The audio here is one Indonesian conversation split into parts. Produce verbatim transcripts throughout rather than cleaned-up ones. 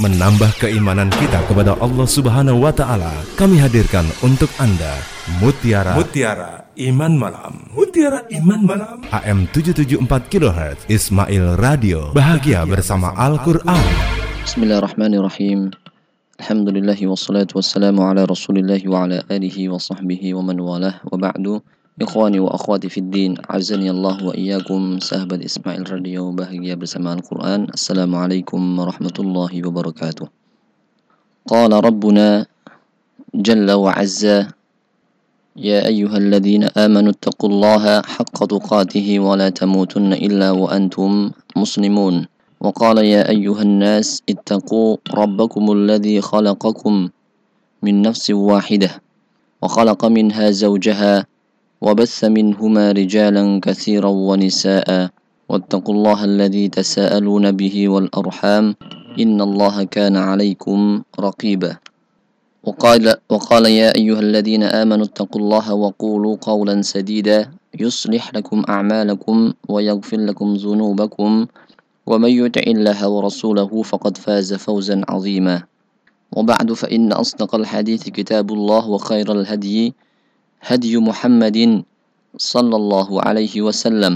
menambah keimanan kita kepada Allah Subhanahu wa taala, kami hadirkan untuk Anda Mutiara Mutiara Iman Malam. Mutiara Iman Malam A M tujuh tujuh empat kilohertz Ismail Radio, bahagia bersama Al-Qur'an. Bismillahirrahmanirrahim. Alhamdulillahi wassalatu wassalamu ala rasulillahi wa ala alihi wa sahbihi wa man walah, wa ba'du. Ikhwani wa akhwati fid din, azani Allah wa iyyakum, sahabat Ismail Radio, bahagia bersama Al-Qur'an. Assalamualaikum warahmatullahi wabarakatuh. Qala Rabbuna Jalla wa Azza, ya ayyuhalladzina amanu taqullaha haqqa tuqatih wa la tamutunna illa wa antum muslimun. Wa qala ya ayyuhan nas ittaqu rabbakumul ladzi khalaqakum min nafsin wahidah wa khalaqa minha zawjaha وبث منهما رجالا كثيرا ونساء واتقوا الله الذي تساءلون به والأرحام إن الله كان عليكم رقيبا. وقال, وقال يا أيها الذين آمنوا اتقوا الله وقولوا قولا سديدا يصلح لكم أعمالكم ويغفر لكم ذنوبكم ومن يطع الله ورسوله فقد فاز فوزا عظيما. وبعد فإن أصدق الحديث كتاب الله وخير الهدي هدي محمد صلى الله عليه وسلم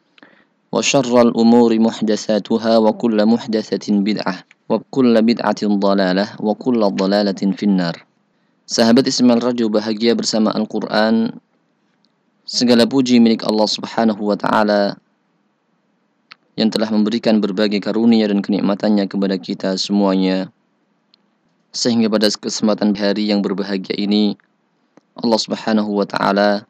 وشر الأمور محدثاتها وكل محدثة بدعة وكل بدعة ضلالة وكل ضلالة في النار. Sahabat Ismail Radio, bahagia bersama Al-Quran. Segala puji milik Allah Subhanahu wa ta'ala yang telah memberikan berbagai karunia dan kenikmatannya kepada kita semuanya, sehingga pada kesempatan hari yang berbahagia ini Allah Subhanahu wa ta'ala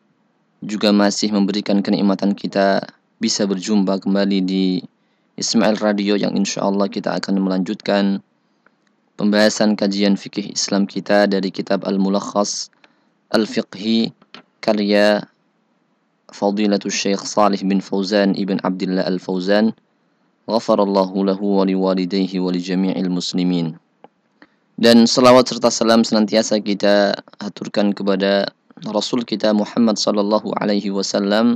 juga masih memberikan kenikmatan kita bisa berjumpa kembali di Ismail Radio, yang insyaallah kita akan melanjutkan pembahasan kajian fikih Islam kita dari kitab Al-Mulakhas Al-Fiqhi karya Fadilatul Syekh Salih bin Fauzan ibn Abdullah Al-Fauzan, ghafarallahu lahu wa liwalidayhi wa li jami'il muslimin. Dan selawat serta salam senantiasa kita haturkan kepada Rasul kita Muhammad sallallahu alaihi wasallam.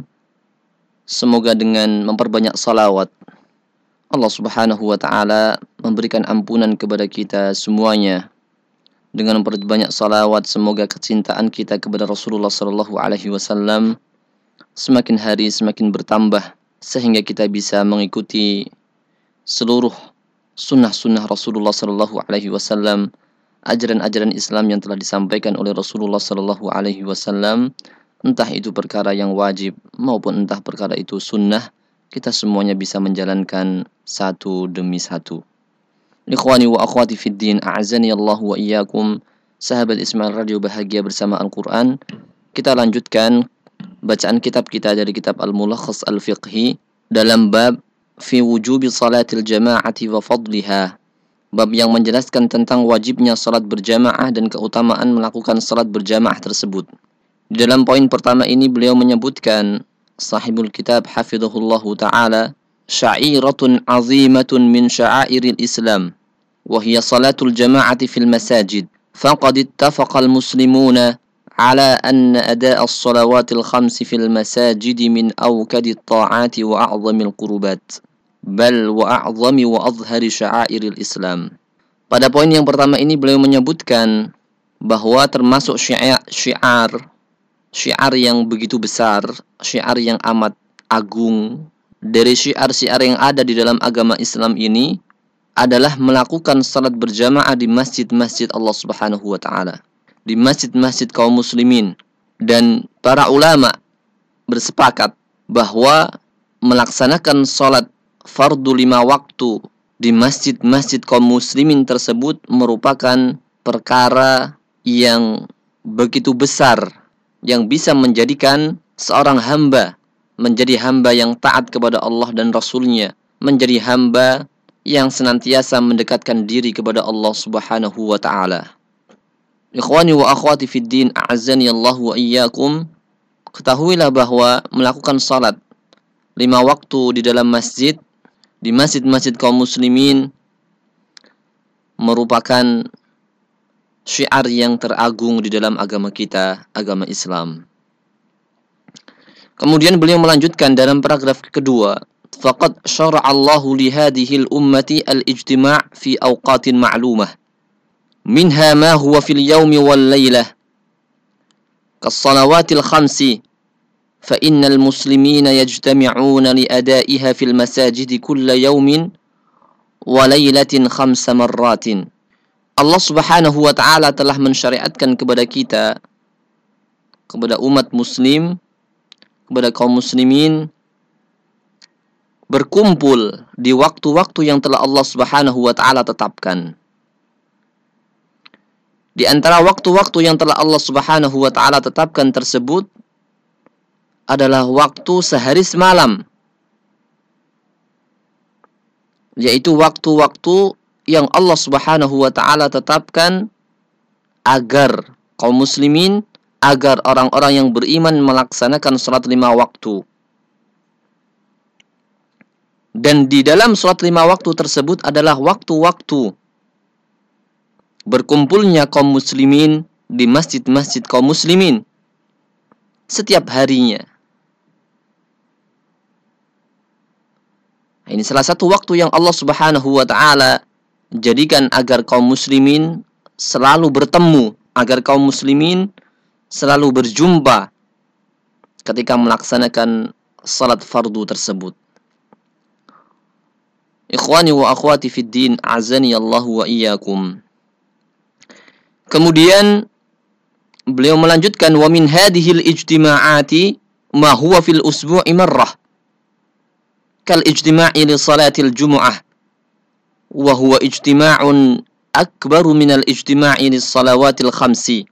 Semoga dengan memperbanyak salawat Allah Subhanahu wa ta'ala memberikan ampunan kepada kita semuanya. Dengan memperbanyak salawat, semoga kecintaan kita kepada Rasulullah sallallahu alaihi wasallam semakin hari semakin bertambah, sehingga kita bisa mengikuti seluruh sunnah-sunnah Rasulullah sallallahu alaihi wasallam, ajaran-ajaran Islam yang telah disampaikan oleh Rasulullah sallallahu alaihi wasallam, entah itu perkara yang wajib maupun entah perkara itu sunnah, kita semuanya bisa menjalankan satu demi satu. Ikhwani wa akhwati fid din, a'azani Allah wa iyyakum, sahabat Ismail Radio, bahagia bersama Al-Qur'an. Kita lanjutkan bacaan kitab kita dari kitab Al-Mulakhas Al-Fiqhi dalam bab fi wujubi salatil jama'ati wa fadliha, bab yang menjelaskan tentang wajibnya salat berjamaah dan keutamaan melakukan salat berjamaah tersebut. Di dalam poin pertama ini beliau menyebutkan, sahibul kitab hafizahullahu ta'ala, sya'iratun azimatun min sya'airil Islam wa hiya salatul jama'ati fil masajid, faqad ittafaqal muslimuna على أن أداء الصلوات الخمس في المساجد من أوكد الطاعات وأعظم القربات بل وأعظم وأظهر شعائر الإسلام. Pada poin yang pertama ini beliau menyebutkan bahwa termasuk syiar, syiar syiar yang begitu besar, syiar yang amat agung dari syiar-syiar yang ada di dalam agama Islam ini adalah melakukan salat berjamaah di masjid-masjid Allah Subhanahu wa ta'ala, di masjid-masjid kaum muslimin. Dan para ulama bersepakat bahwa melaksanakan sholat fardu lima waktu di masjid-masjid kaum muslimin tersebut merupakan perkara yang begitu besar, yang bisa menjadikan seorang hamba menjadi hamba yang taat kepada Allah dan Rasulnya, menjadi hamba yang senantiasa mendekatkan diri kepada Allah Subhanahu wa ta'ala. Ikhwani wa akhwati fid din, a'azzani Allah wa iyyakum, ketahuilah bahwa melakukan salat lima waktu di dalam masjid, di masjid-masjid kaum muslimin, merupakan syiar yang teragung di dalam agama kita, agama Islam. Kemudian beliau melanjutkan dalam paragraf kedua, faqad syara'a Allahu li hadhihi al-ummati al-ijtima' fi awqatin ma'lumah. Minha ma huwa fil yawmi wal laylah kas-salawatil khamsi fa innal muslimina yajtami'una li adaiha fil masajidi kulla yawmin wa laylatin khamsa marratin. Allah Subhanahu wa ta'ala telah mensyariatkan kepada kita, kepada umat muslim, kepada kaum muslimin, berkumpul di waktu-waktu yang telah Allah Subhanahu wa ta'ala tetapkan. Di antara waktu-waktu yang telah Allah Subhanahu wa ta'ala tetapkan tersebut adalah waktu sehari semalam, yaitu waktu-waktu yang Allah Subhanahu wa ta'ala tetapkan agar kaum muslimin, agar orang-orang yang beriman melaksanakan salat lima waktu. Dan di dalam salat lima waktu tersebut adalah waktu-waktu berkumpulnya kaum muslimin di masjid-masjid kaum muslimin setiap harinya. Ini salah satu waktu yang Allah Subhanahu wa ta'ala jadikan agar kaum muslimin selalu bertemu, agar kaum muslimin selalu berjumpa ketika melaksanakan salat fardu tersebut. Ikhwani wa akhwati fid din, azani Allahu wa iyyakum. Kemudian beliau melanjutkan, wa min hadhil ijtima'ati ma huwa fil usbu'i marrah kal ijtima'i li salatil jumu'ah wa huwa ijtima'un akbaru minal ijtima'i lis salawatil khamsi.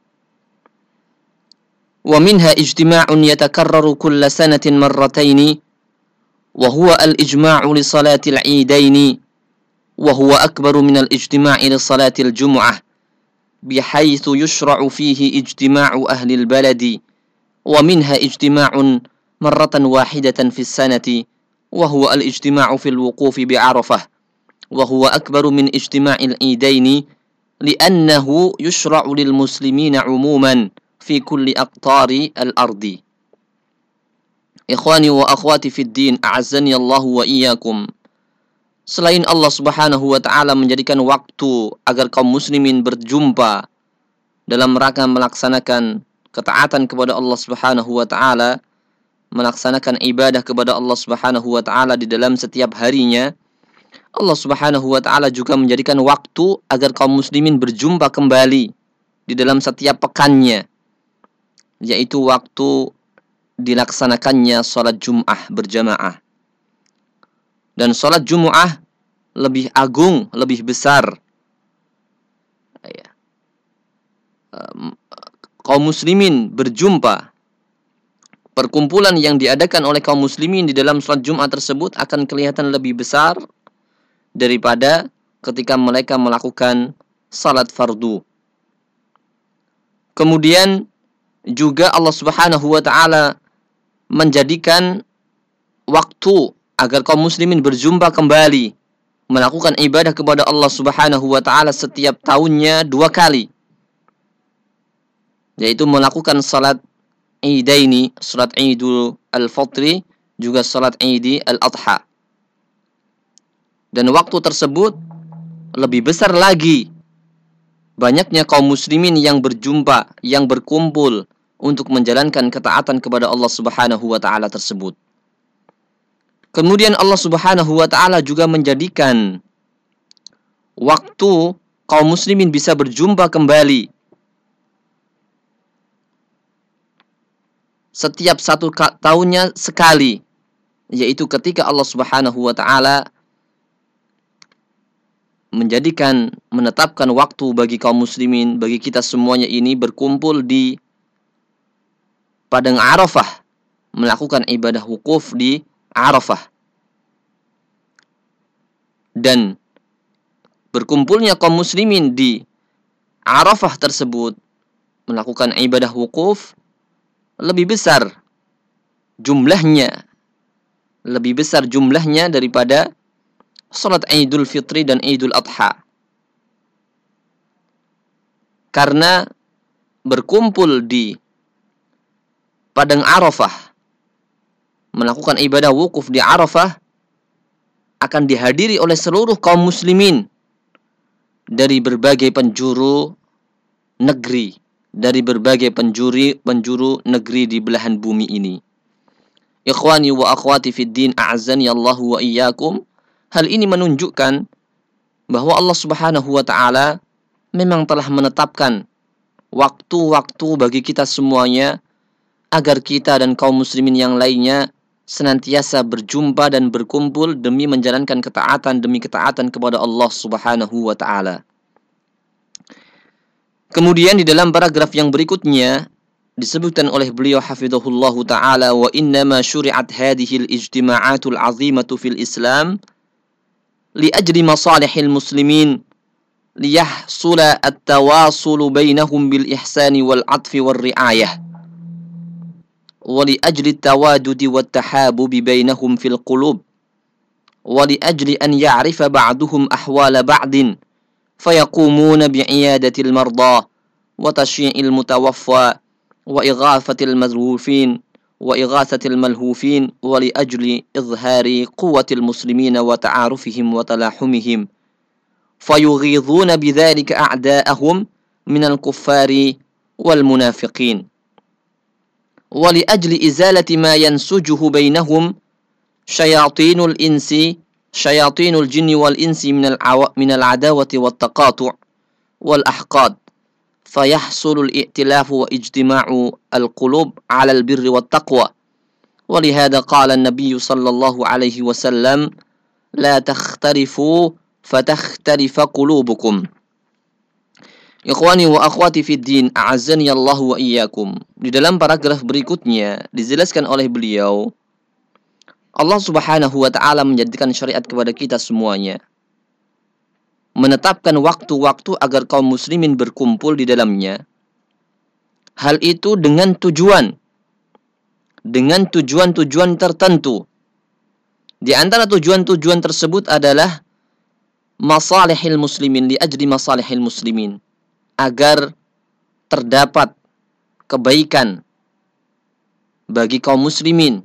Wa minha ijtima'un yatakarraru kulla sanatin marrataini wa huwa al-ijma'u li salatil 'idaini wa huwa akbaru minal ijtima'i li salatil jumu'ah bihaythu yushra'u fihi ijtima'u ahli al-baladi wa minha ijtima'un marratan wahidatan fi as-sanati wa huwa al-ijtima'u fil wuqufi bi 'Arafah wa huwa akbaru min ijtima'il 'idaini li'annahu yushra'u lil muslimina 'umuman fi kulli aqtari al-ardi. Ikhwani wa akhwati fid din, a'azzani Allahu wa iyyakum. Selain Allah Subhanahu wa ta'ala menjadikan waktu agar kaum muslimin berjumpa dalam rangka melaksanakan ketaatan kepada Allah Subhanahu wa ta'ala, melaksanakan ibadah kepada Allah Subhanahu wa ta'ala di dalam setiap harinya, Allah Subhanahu wa ta'ala juga menjadikan waktu agar kaum muslimin berjumpa kembali di dalam setiap pekannya, yaitu waktu dilaksanakannya salat Jum'ah berjamaah. Dan salat Jum'ah lebih agung, lebih besar. Ya. Kaum muslimin berjumpa, perkumpulan yang diadakan oleh kaum muslimin di dalam salat Jum'ah tersebut akan kelihatan lebih besar daripada ketika mereka melakukan salat fardu. Kemudian juga Allah Subhanahu wa ta'ala menjadikan waktu agar kaum muslimin berjumpa kembali melakukan ibadah kepada Allah Subhanahu wa ta'ala setiap tahunnya dua kali, yaitu melakukan salat Idaini, salat Idul Al-Fitri, juga salat Idi Al-Adha. Dan waktu tersebut lebih besar lagi banyaknya kaum muslimin yang berjumpa, yang berkumpul untuk menjalankan ketaatan kepada Allah Subhanahu wa ta'ala tersebut. Kemudian Allah Subhanahu wa ta'ala juga menjadikan waktu kaum muslimin bisa berjumpa kembali setiap satu tahunnya sekali, yaitu ketika Allah Subhanahu wa ta'ala menjadikan, menetapkan waktu bagi kaum muslimin, bagi kita semuanya ini berkumpul di Padang Arafah, melakukan ibadah wukuf di Arafah. Dan berkumpulnya kaum muslimin di Arafah tersebut melakukan ibadah wukuf lebih besar jumlahnya, lebih besar jumlahnya daripada salat Idul Fitri dan Idul Adha. Karena berkumpul di Padang Arafah, melakukan ibadah wukuf di Arafah akan dihadiri oleh seluruh kaum muslimin dari berbagai penjuru negeri, dari berbagai penjuru penjuru negeri di belahan bumi ini. Ikhwani wa akhwati fid din, a'azzani Allah wa iyyakum. Hal ini menunjukkan bahwa Allah Subhanahu wa taala memang telah menetapkan waktu-waktu bagi kita semuanya agar kita dan kaum muslimin yang lainnya senantiasa berjumpa dan berkumpul demi menjalankan ketaatan demi ketaatan kepada Allah Subhanahu wa taala. Kemudian di dalam paragraf yang berikutnya disebutkan oleh beliau hafizahullahu taala, wa innama syuri'at hadhihi al-ijtima'atul 'azimatu fil Islam li ajli masalihil muslimin liyahsula at-tawasul bainahum bil ihsani wal 'atfi war ri'ayah wa li ajli at-tawadudi wat tahabubi bainahum fil qulub wa li ajli an ya'rifa ba'duhum ahwala ba'din fayaqumuna bi'iyadatil marda wa tashyi'il mutawaffa wa ighafatil mazhufin wa ighathatil malhufin wa li ajli izhari quwwatil muslimina wa ta'arufihim wa talahumihim fayughidhuna bidzalika a'da'ahum minal kuffari wal munafiqin wa li ajli izalati ma yansujuhu bainahum syayatinul insi syayatinul jinni wal insi minal minal adawati wat taqatu' wal ahqad fayahsulul i'tilafu wa ijtima'u al-qulub 'ala al-birri wat taqwa. Wa lihada qala an-nabiy sallallahu alaihi wasallam la takhtarifu fatakhtarifa qulubukum. Ikhwani wa akhwati fid din, a'azzani Allah wa iyyakum. Di dalam paragraf berikutnya dijelaskan oleh beliau, Allah Subhanahu wa taala menjadikan syariat kepada kita semuanya, menetapkan waktu-waktu agar kaum muslimin berkumpul di dalamnya. Hal itu dengan tujuan dengan tujuan-tujuan tertentu. Di antara tujuan-tujuan tersebut adalah masalihil muslimin, li ajli masalihil muslimin, agar terdapat kebaikan bagi kaum muslimin,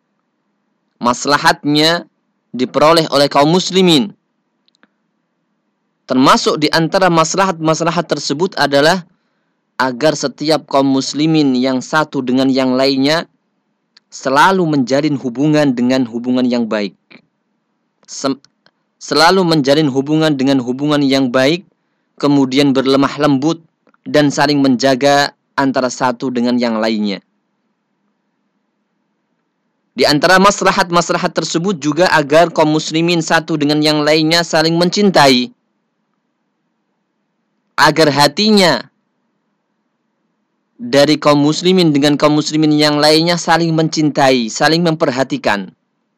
maslahatnya diperoleh oleh kaum muslimin. Termasuk di antara maslahat-maslahat tersebut adalah agar setiap kaum muslimin yang satu dengan yang lainnya selalu menjalin hubungan dengan hubungan yang baik. Sem- selalu menjalin hubungan dengan hubungan yang baik, kemudian berlemah lembut dan saling menjaga antara satu dengan yang lainnya. Di antara maslahat-maslahat tersebut juga agar kaum muslimin satu dengan yang lainnya saling mencintai, agar hatinya dari kaum muslimin dengan kaum muslimin yang lainnya saling mencintai, saling memperhatikan.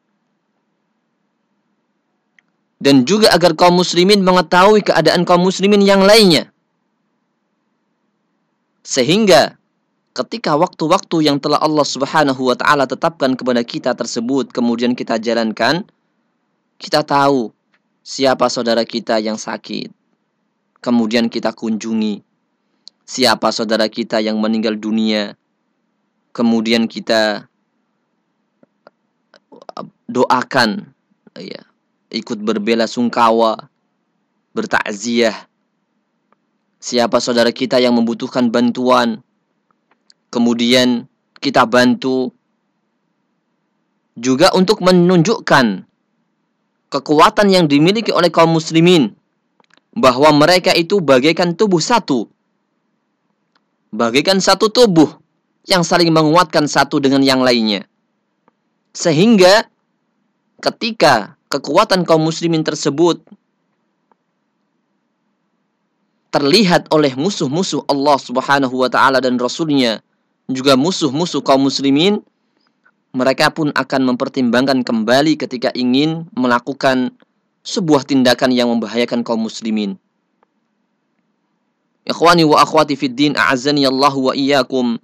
Dan juga agar kaum muslimin mengetahui keadaan kaum muslimin yang lainnya. Sehingga ketika waktu-waktu yang telah Allah Subhanahu wa taala tetapkan kepada kita tersebut kemudian kita jalankan, kita tahu siapa saudara kita yang sakit, kemudian kita kunjungi. Siapa saudara kita yang meninggal dunia, kemudian kita doakan, ya, ikut berbela sungkawa, bertakziah. Siapa saudara kita yang membutuhkan bantuan, kemudian kita bantu. Juga untuk menunjukkan kekuatan yang dimiliki oleh kaum muslimin, bahwa mereka itu bagaikan tubuh satu, bagaikan satu tubuh yang saling menguatkan satu dengan yang lainnya. Sehingga ketika kekuatan kaum muslimin tersebut terlihat oleh musuh-musuh Allah Subhanahu wa taala dan Rasulnya, juga musuh-musuh kaum muslimin, mereka pun akan mempertimbangkan kembali ketika ingin melakukan sebuah tindakan yang membahayakan kaum muslimin. Ikhwani wa akhwati fid din, a'azzani Allah wa iyyakum.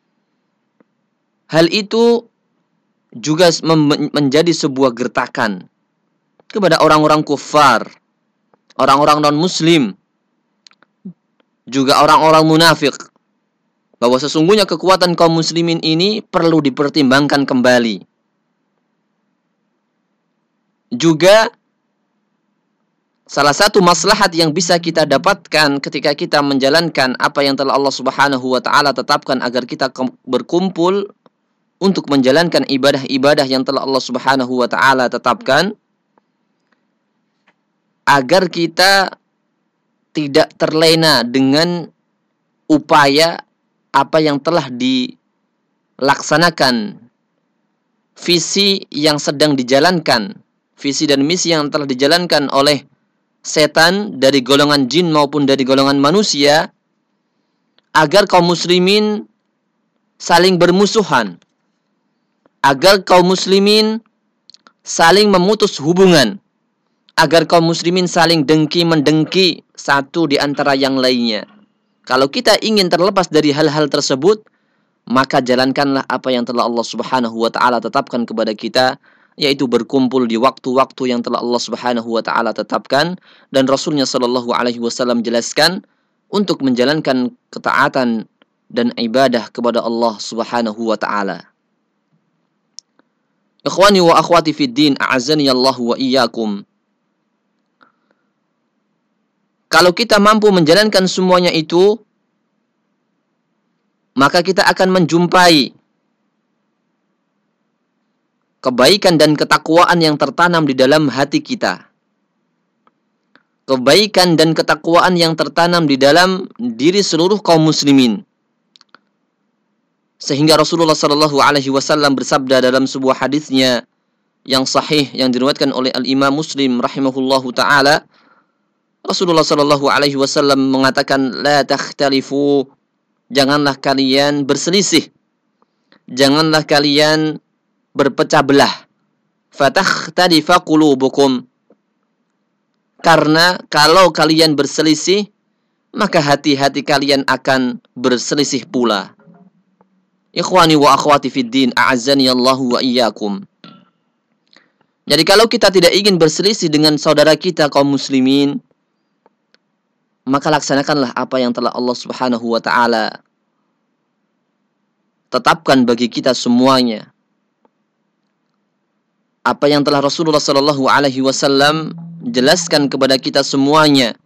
Hal itu juga menjadi sebuah gertakan kepada orang-orang kufar, orang-orang non-muslim, juga orang-orang munafik, bahwa sesungguhnya kekuatan kaum muslimin ini perlu dipertimbangkan kembali. Juga salah satu maslahat yang bisa kita dapatkan ketika kita menjalankan apa yang telah Allah Subhanahu wa taala tetapkan agar kita berkumpul untuk menjalankan ibadah-ibadah yang telah Allah Subhanahu wa taala tetapkan, agar kita tidak terlena dengan upaya apa yang telah dilaksanakan, visi yang sedang dijalankan, visi dan misi yang telah dijalankan oleh setan dari golongan jin maupun dari golongan manusia, agar kaum muslimin saling bermusuhan, agar kaum muslimin saling memutus hubungan, agar kaum muslimin saling dengki-mendengki satu di antara yang lainnya. Kalau kita ingin terlepas dari hal-hal tersebut, maka jalankanlah apa yang telah Allah Subhanahu wa taala tetapkan kepada kita, yaitu berkumpul di waktu-waktu yang telah Allah Subhanahu wa taala tetapkan, dan Rasulnya sallallahu alaihi wasallam jelaskan untuk menjalankan ketaatan dan ibadah kepada Allah Subhanahu wa taala. Ikhwani wa akhwati fid din, a'azzani Allah wa iyyakum. Kalau kita mampu menjalankan semuanya itu, maka kita akan menjumpai kebaikan dan ketakwaan yang tertanam di dalam hati kita. Kebaikan dan ketakwaan yang tertanam di dalam diri seluruh kaum muslimin. Sehingga Rasulullah sallallahu alaihi wasallam bersabda dalam sebuah hadisnya yang sahih yang diriwayatkan oleh Al-Imam Muslim rahimahullahu taala, Rasulullah sallallahu alaihi wasallam mengatakan, la takhtalifu, janganlah kalian berselisih, janganlah kalian berpecah belah. Fatakhtalifa qulubukum, karena kalau kalian berselisih, maka hati-hati kalian akan berselisih pula. Ikhwani wa akhwati fid din, a'azzani Allah wa iyyakum. Jadi kalau kita tidak ingin berselisih dengan saudara kita kaum muslimin, maka laksanakanlah apa yang telah Allah Subhanahu wa taala tetapkan bagi kita semuanya. Apa yang telah Rasulullah sallallahu alaihi wasallam jelaskan kepada kita semuanya.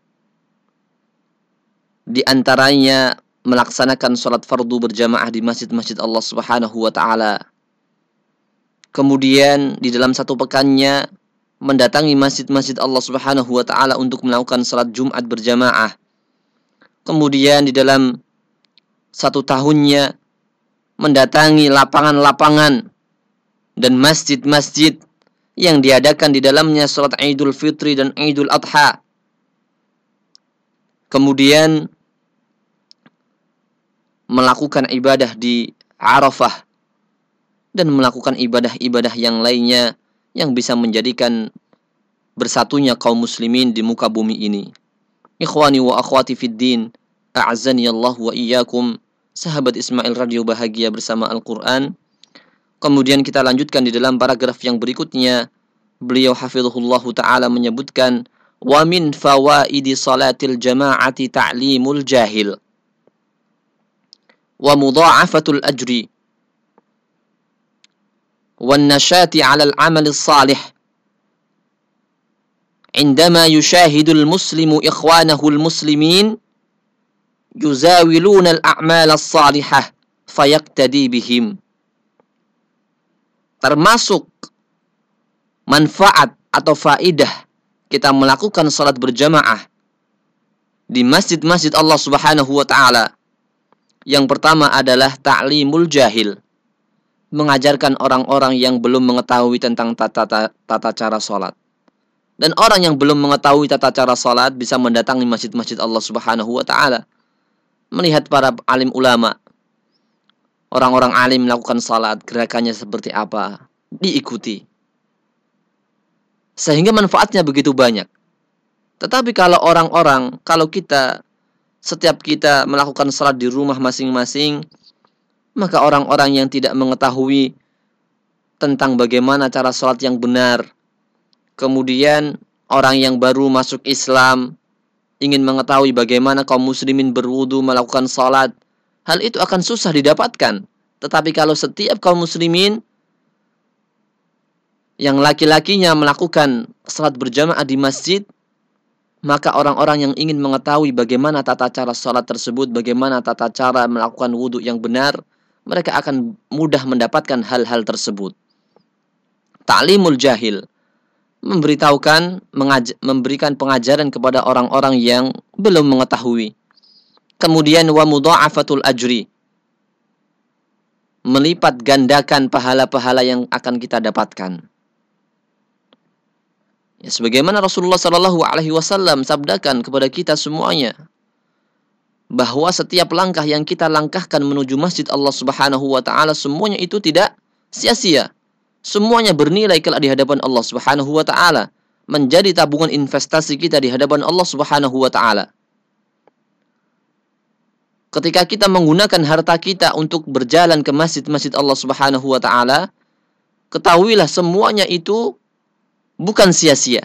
Di antaranya melaksanakan salat fardu berjamaah di masjid-masjid Allah Subhanahu wa taala. Kemudian di dalam satu pekannya mendatangi masjid-masjid Allah Subhanahu wa taala untuk melakukan salat Jumat berjamaah. Kemudian di dalam satu tahunnya mendatangi lapangan-lapangan dan masjid-masjid yang diadakan di dalamnya salat Idul Fitri dan Idul Adha. Kemudian melakukan ibadah di Arafah dan melakukan ibadah-ibadah yang lainnya yang bisa menjadikan bersatunya kaum muslimin di muka bumi ini. Ikhwani wa akhwati fid din, a'azzani Allah wa iyyakum. Sahabat Ismail Radio bahagia bersama Al-Quran. Kemudian kita lanjutkan di dalam paragraf yang berikutnya. Beliau hafizahullahu ta'ala menyebutkan, wa min fawaidi salatil jama'ati ta'limul jahil wa mudha'afatul ajri wan nashati 'ala al-'amal as-salih indama yushahidul muslimu ikhwanahul muslimin yuzawiluna al-a'mal as-salihah fayaqtadi bihim. Termasuk manfaat atau faidah kita melakukan salat berjamaah di masjid-masjid Allah Subhanahu wa taala. Yang pertama adalah ta'limul jahil, mengajarkan orang-orang yang belum mengetahui tentang tata, tata cara salat. Dan orang yang belum mengetahui tata cara salat bisa mendatangi masjid-masjid Allah Subhanahu wa taala, melihat para alim ulama, orang-orang alim melakukan salat, gerakannya seperti apa, diikuti. Sehingga manfaatnya begitu banyak. Tetapi kalau orang-orang, kalau kita, setiap kita melakukan salat di rumah masing-masing, maka orang-orang yang tidak mengetahui tentang bagaimana cara salat yang benar, kemudian orang yang baru masuk Islam ingin mengetahui bagaimana kaum muslimin berwudu melakukan salat, hal itu akan susah didapatkan. Tetapi kalau setiap kaum muslimin yang laki-lakinya melakukan salat berjamaah di masjid, maka orang-orang yang ingin mengetahui bagaimana tata cara sholat tersebut, bagaimana tata cara melakukan wudhu yang benar, mereka akan mudah mendapatkan hal-hal tersebut. Ta'limul jahil, memberitahukan, mengaj- memberikan pengajaran kepada orang-orang yang belum mengetahui. Kemudian wa mudha'afatul ajri, melipat gandakan pahala-pahala yang akan kita dapatkan. Ya, sebagaimana Rasulullah Shallallahu Alaihi Wasallam sabdakan kepada kita semuanya, bahwa setiap langkah yang kita langkahkan menuju masjid Allah Subhanahu Wa Taala, semuanya itu tidak sia-sia, semuanya bernilai kelak di hadapan Allah Subhanahu Wa Taala, menjadi tabungan investasi kita di hadapan Allah Subhanahu Wa Taala. Ketika kita menggunakan harta kita untuk berjalan ke masjid-masjid Allah Subhanahu Wa Taala, ketahuilah semuanya itu bukan sia-sia.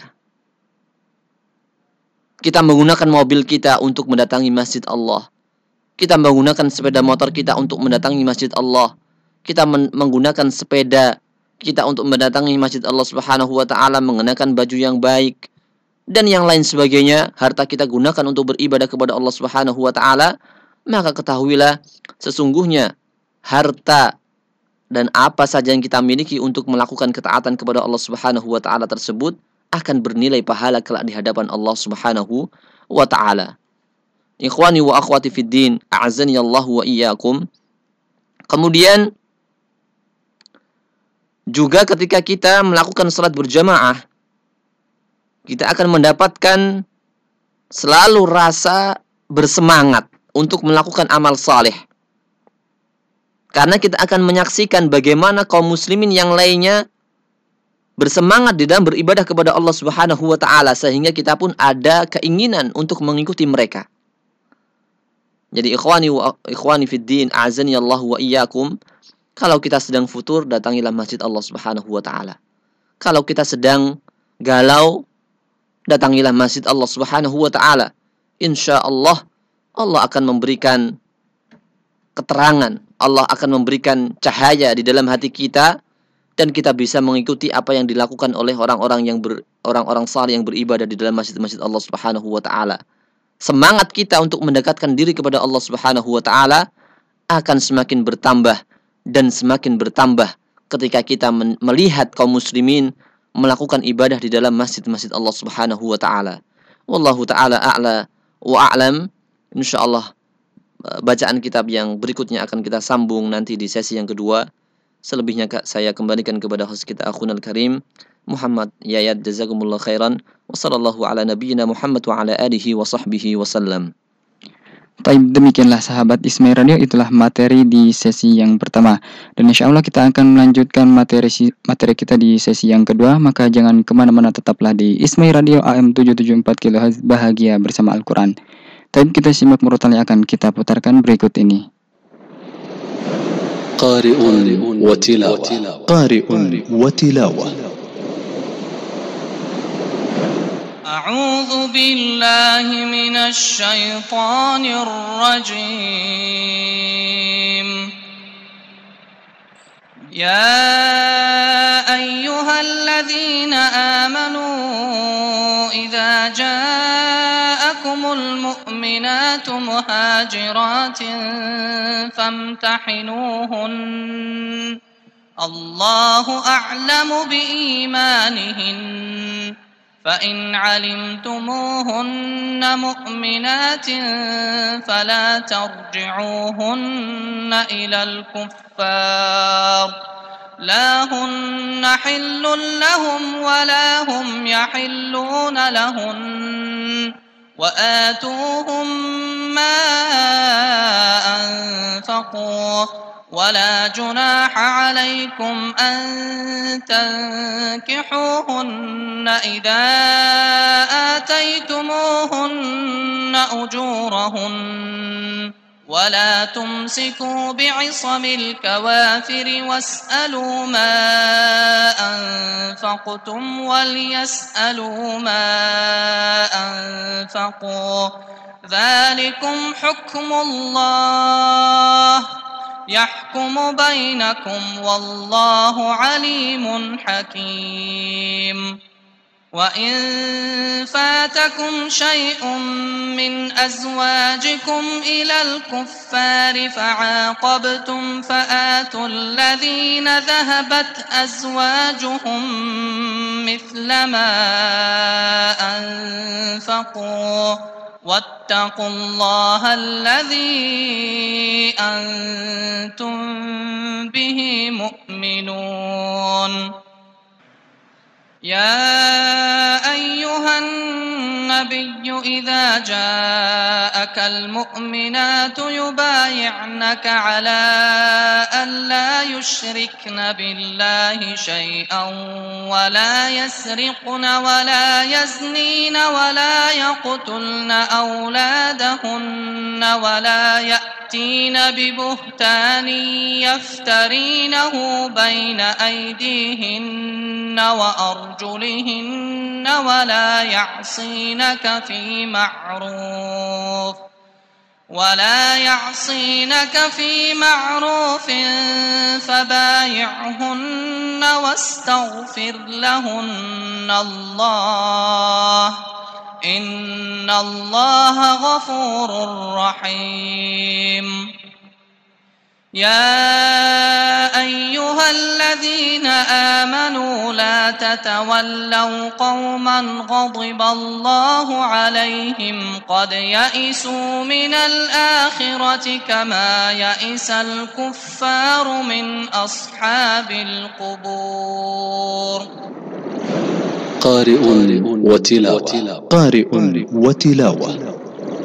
Kita menggunakan mobil kita untuk mendatangi masjid Allah. Kita menggunakan sepeda motor kita untuk mendatangi masjid Allah. Kita men- menggunakan sepeda kita untuk mendatangi masjid Allah Subhanahu Wa Taala, mengenakan baju yang baik dan yang lain sebagainya. Harta kita gunakan untuk beribadah kepada Allah Subhanahu Wa Taala. Maka ketahuilah sesungguhnya harta dan apa saja yang kita miliki untuk melakukan ketaatan kepada Allah Subhanahu Wa Taala tersebut akan bernilai pahala kelak di hadapan Allah Subhanahu Wa Taala. Ikhwani wa akhwati fid din, a'azzani Allah wa iyyakum. Kemudian juga ketika kita melakukan salat berjamaah, kita akan mendapatkan selalu rasa bersemangat untuk melakukan amal saleh. Karena kita akan menyaksikan bagaimana kaum muslimin yang lainnya bersemangat di dalam beribadah kepada Allah Subhanahu Wa Taala, sehingga kita pun ada keinginan untuk mengikuti mereka. Jadi ikhwani wa ikhwani fid din, a'azzani Allah wa iyyakum, kalau kita sedang futur, datangilah masjid Allah Subhanahu Wa Taala. Kalau kita sedang galau, datangilah masjid Allah Subhanahu Wa Taala. Insyaallah Allah akan memberikan keterangan, Allah akan memberikan cahaya di dalam hati kita, dan kita bisa mengikuti apa yang dilakukan oleh orang-orang yang ber, orang-orang saleh yang beribadah di dalam masjid-masjid Allah Subhanahu Wa Taala. Semangat kita untuk mendekatkan diri kepada Allah Subhanahu Wa Taala akan semakin bertambah dan semakin bertambah ketika kita men- melihat kaum muslimin melakukan ibadah di dalam masjid-masjid Allah Subhanahu Wa Taala. Wallahu taala a'la wa a'lam. Insyaallah bacaan kitab yang berikutnya akan kita sambung nanti di sesi yang kedua. Selebihnya saya kembalikan kepada host kita akhunal karim Muhammad Yayat, jazakumullah khairan, wa sallallahu ala nabiyyina Muhammad wa ala alihi wa sahbihi wasallam. Baik, demikianlah sahabat Ismail Radio, itulah materi di sesi yang pertama, dan insya Allah kita akan melanjutkan materi materi kita di sesi yang kedua. Maka jangan kemana-mana, tetaplah di Ismail Radio A M tujuh tujuh empat kilohertz, bahagia bersama Al-Quran. Tapi kita simak murotal yang akan kita putarkan berikut ini. Qari'un wa tilawah. Qari'un wa tilawah. A'udzu billahi minasy syaithanir rajim. Ya ayyuhalladzina amanu idza ja'akumul mu'minatu muhajiratin famtahinuhun. Allahu a'lamu biimanihin. فإن علمتموهن مؤمنات فلا ترجعوهن إلى الكفار لا هن حل لهم ولا هم يحلون لهن وآتوهم ما أنفقوا ولا جناح عليكم أن تنكحوهن إذا آتيتموهن أجورهن ولا تمسكوا بعصم الكوافر واسألوا ما أنفقتم وليسألوا ما أنفقوا ذلكم حكم الله يحكم بينكم والله عليم حكيم. وإن فاتكم شيء من أزواجكم إلى الكفار فعاقبتم فآتوا الذين ذهبت أزواجهم مثل ما أنفقوا واتقوا الله الذي أنتم به مؤمنون يا أيها النبي إذا جاءك المؤمنات يبايعنك على أن لا يشركن بالله شيئا ولا يسرقن ولا يزنين ولا يقتلن أولادهن ولا يأتين ببهتان يفترينه بين أيديهن وأرجلهن ولا يعصينك في معروف ولا يعصينك في معروف فبايعهن واستغفر لهن الله إن الله غفور رحيم يا أيها الذين آمنوا لا تتولوا قوما غضب الله عليهم قد يئسوا من الآخرة كما يئس الكفار من أصحاب القبور قارئ وتلاوة قارئ وتلاوة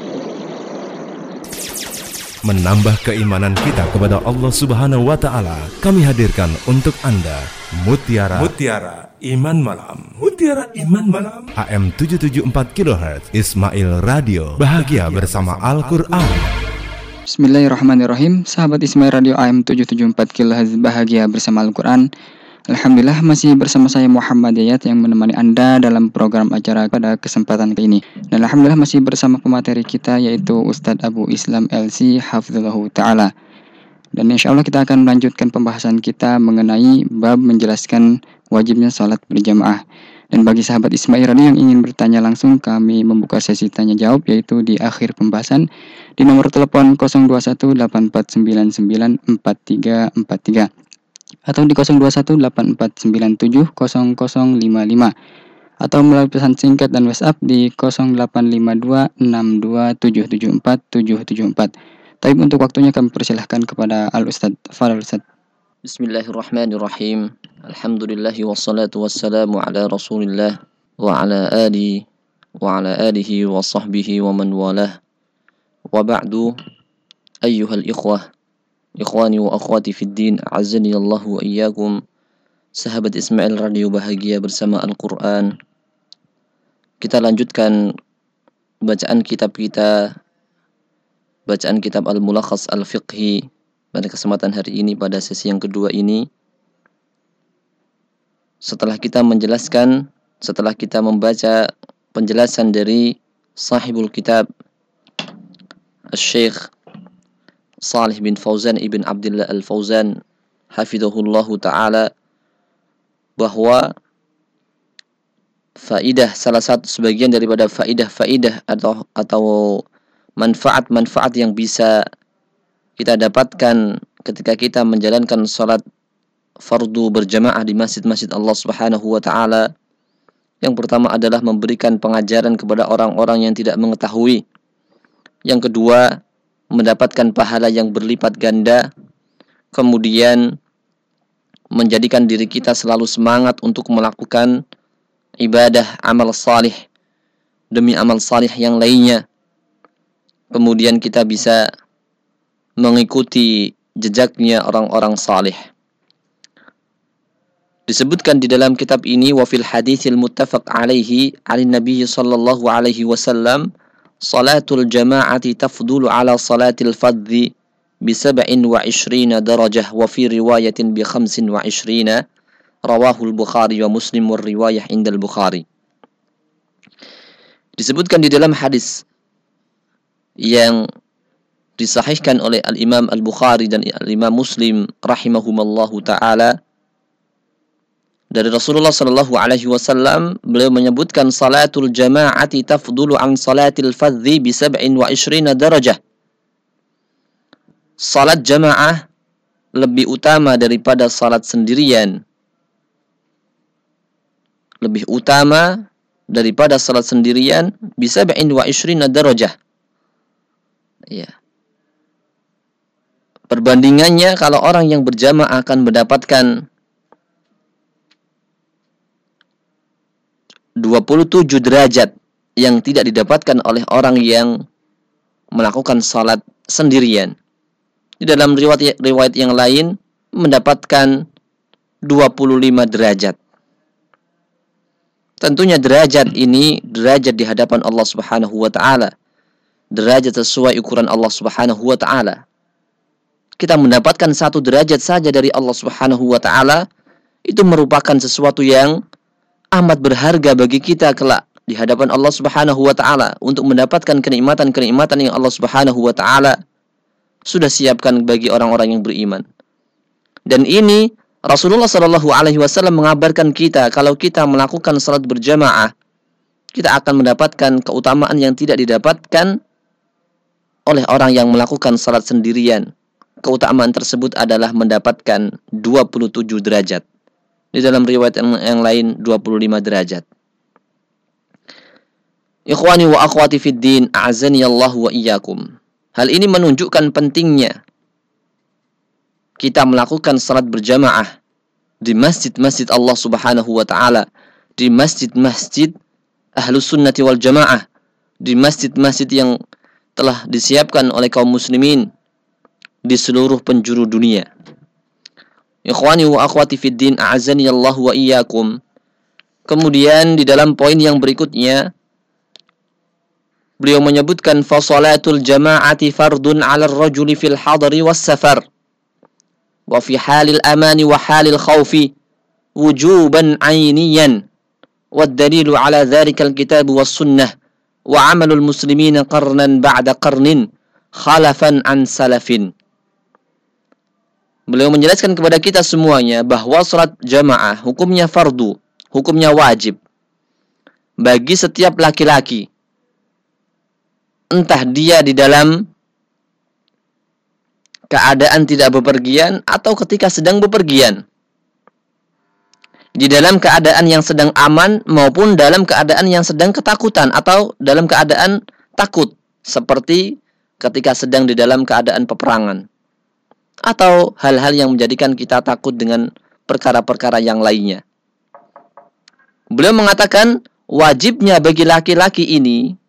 menambah keimanan kita kepada Allah Subhanahu wa Ta'ala, kami hadirkan untuk Anda Mutiara Mutiara Iman Malam. Mutiara Iman Malam A M tujuh tujuh empat kilohertz Ismail Radio, bahagia bersama Al-Quran. Bismillahirrahmanirrahim. Sahabat Ismail Radio A M tujuh tujuh empat kilohertz, bahagia bersama Al-Quran. Alhamdulillah, masih bersama saya Muhammad Yayat yang menemani Anda dalam program acara pada kesempatan kali ini. Dan Alhamdulillah masih bersama pemateri kita, yaitu Ustadz Abu Islam L C Hafizullahu Ta'ala. Dan insya Allah kita akan melanjutkan pembahasan kita mengenai bab menjelaskan wajibnya sholat berjamaah. Dan bagi sahabat Ismail Radio yang ingin bertanya langsung, kami membuka sesi tanya jawab, yaitu di akhir pembahasan di nomor telepon nol dua satu delapan empat sembilan sembilan empat tiga empat tiga atau di nol dua satu delapan empat sembilan tujuh nol nol lima lima atau melalui pesan singkat dan WhatsApp di nol delapan lima dua enam dua tujuh tujuh empat tujuh tujuh empat. Tapi untuk waktunya kami persilahkan kepada Al-Ustadz. Fadhil Ustadz. Bismillahirrahmanirrahim. Alhamdulillahi wassalatu wassalamu ala Rasulillah wa ala alihi wa ala alihi wa sahbihi wa man walah. Wa ba'du, ayyuhal ikhwah, ikhwani wa akhwati fid din, a'azzani Allah wa iyyakum. Sahabat Ismail Radio, bahagia bersama Al-Quran. Kita lanjutkan bacaan kitab kita, bacaan kitab Al-Mulakhas Al-Fiqhi pada kesempatan hari ini, pada sesi yang kedua ini. Setelah kita menjelaskan, setelah kita membaca penjelasan dari sahibul kitab Al-Syekh Salih bin Fauzan ibn Abdullah Al-Fauzan hafidhahullahu ta'ala, bahwa faidah, salah satu sebagian daripada faidah-faidah atau atau manfaat-manfaat yang bisa kita dapatkan ketika kita menjalankan salat fardu berjamaah di masjid-masjid Allah Subhanahu wa ta'ala. Yang pertama adalah memberikan pengajaran kepada orang-orang yang tidak mengetahui. Yang kedua, mendapatkan pahala yang berlipat ganda. Kemudian menjadikan diri kita selalu semangat untuk melakukan ibadah, amal salih demi amal salih yang lainnya. Kemudian kita bisa mengikuti jejaknya orang-orang salih. Disebutkan di dalam kitab ini, wa fil haditsil muttafaq alaihi 'ala Nabi sallallahu alaihi wasallam, salatul jama'ati tafdulu 'ala salatil fardhi bi sab'in wa ishrina darajah wa fi riwayatin bi khamsin wa ishrina, rawahu al-Bukhari wa Muslim wa riwayah inda al-Bukhari. Disebutkan di dalam hadis yang disahihkan oleh Al-Imam Al-Bukhari dan Al-Imam Muslim rahimahumallahu ta'ala, Dari Rasulullah sallallahu alaihi wasallam, beliau menyebutkan salatul jama'ati tafdulu an salatil fadhi bi sab'in wa ishrina darajah. Salat jamaah lebih utama daripada salat sendirian. Lebih utama daripada salat sendirian bi sab'in wa ishrina darajah. Ya. Perbandingannya, kalau orang yang berjamaah akan mendapatkan dua puluh tujuh derajat yang tidak didapatkan oleh orang yang melakukan salat sendirian. Di dalam riwayat riwayat yang lain mendapatkan dua puluh lima derajat. Tentunya derajat ini derajat di hadapan Allah Subhanahu wa taala. Derajat sesuai ukuran Allah Subhanahu wa taala. Kita mendapatkan satu derajat saja dari Allah Subhanahu wa taala, itu merupakan sesuatu yang amat berharga bagi kita kelak di hadapan Allah Subhanahu wa taala untuk mendapatkan kenikmatan-kenikmatan yang Allah Subhanahu wa taala sudah siapkan bagi orang-orang yang beriman. Dan ini Rasulullah sallallahu alaihi wasallam mengabarkan kita, kalau kita melakukan salat berjamaah, kita akan mendapatkan keutamaan yang tidak didapatkan oleh orang yang melakukan salat sendirian. Keutamaan tersebut adalah mendapatkan dua puluh tujuh derajat. Di dalam riwayat yang, yang lain dua puluh lima derajat. Ikhwani wa akhwati fid din, a'azani Allah wa iyyakum. Hal ini menunjukkan pentingnya kita melakukan salat berjamaah di masjid-masjid Allah Subhanahu wa taala, di masjid-masjid Ahlus Sunnati wal Jamaah, di masjid-masjid yang telah disiapkan oleh kaum muslimin di seluruh penjuru dunia. Ikhwani wa akhwati fid din, a'azani Allah wa iyyakum. Kemudian di dalam poin yang berikutnya beliau menyebutkan fa salatul jama'ati fardun 'ala ar-rajuli fil hadri was safar wa fi halil amani wa halil khawfi wujuban 'ainiyan wad dalilu 'ala dhalika al-kitab was sunnah wa 'amalul muslimina qarnan ba'da qarnin khalafan an salafin. Beliau menjelaskan kepada kita semuanya bahwa salat jamaah hukumnya fardu, hukumnya wajib bagi setiap laki-laki, entah dia di dalam keadaan tidak bepergian atau ketika sedang bepergian, di dalam keadaan yang sedang aman maupun dalam keadaan yang sedang ketakutan atau dalam keadaan takut, seperti ketika sedang di dalam keadaan peperangan atau hal-hal yang menjadikan kita takut dengan perkara-perkara yang lainnya. Beliau mengatakan wajibnya bagi laki-laki ini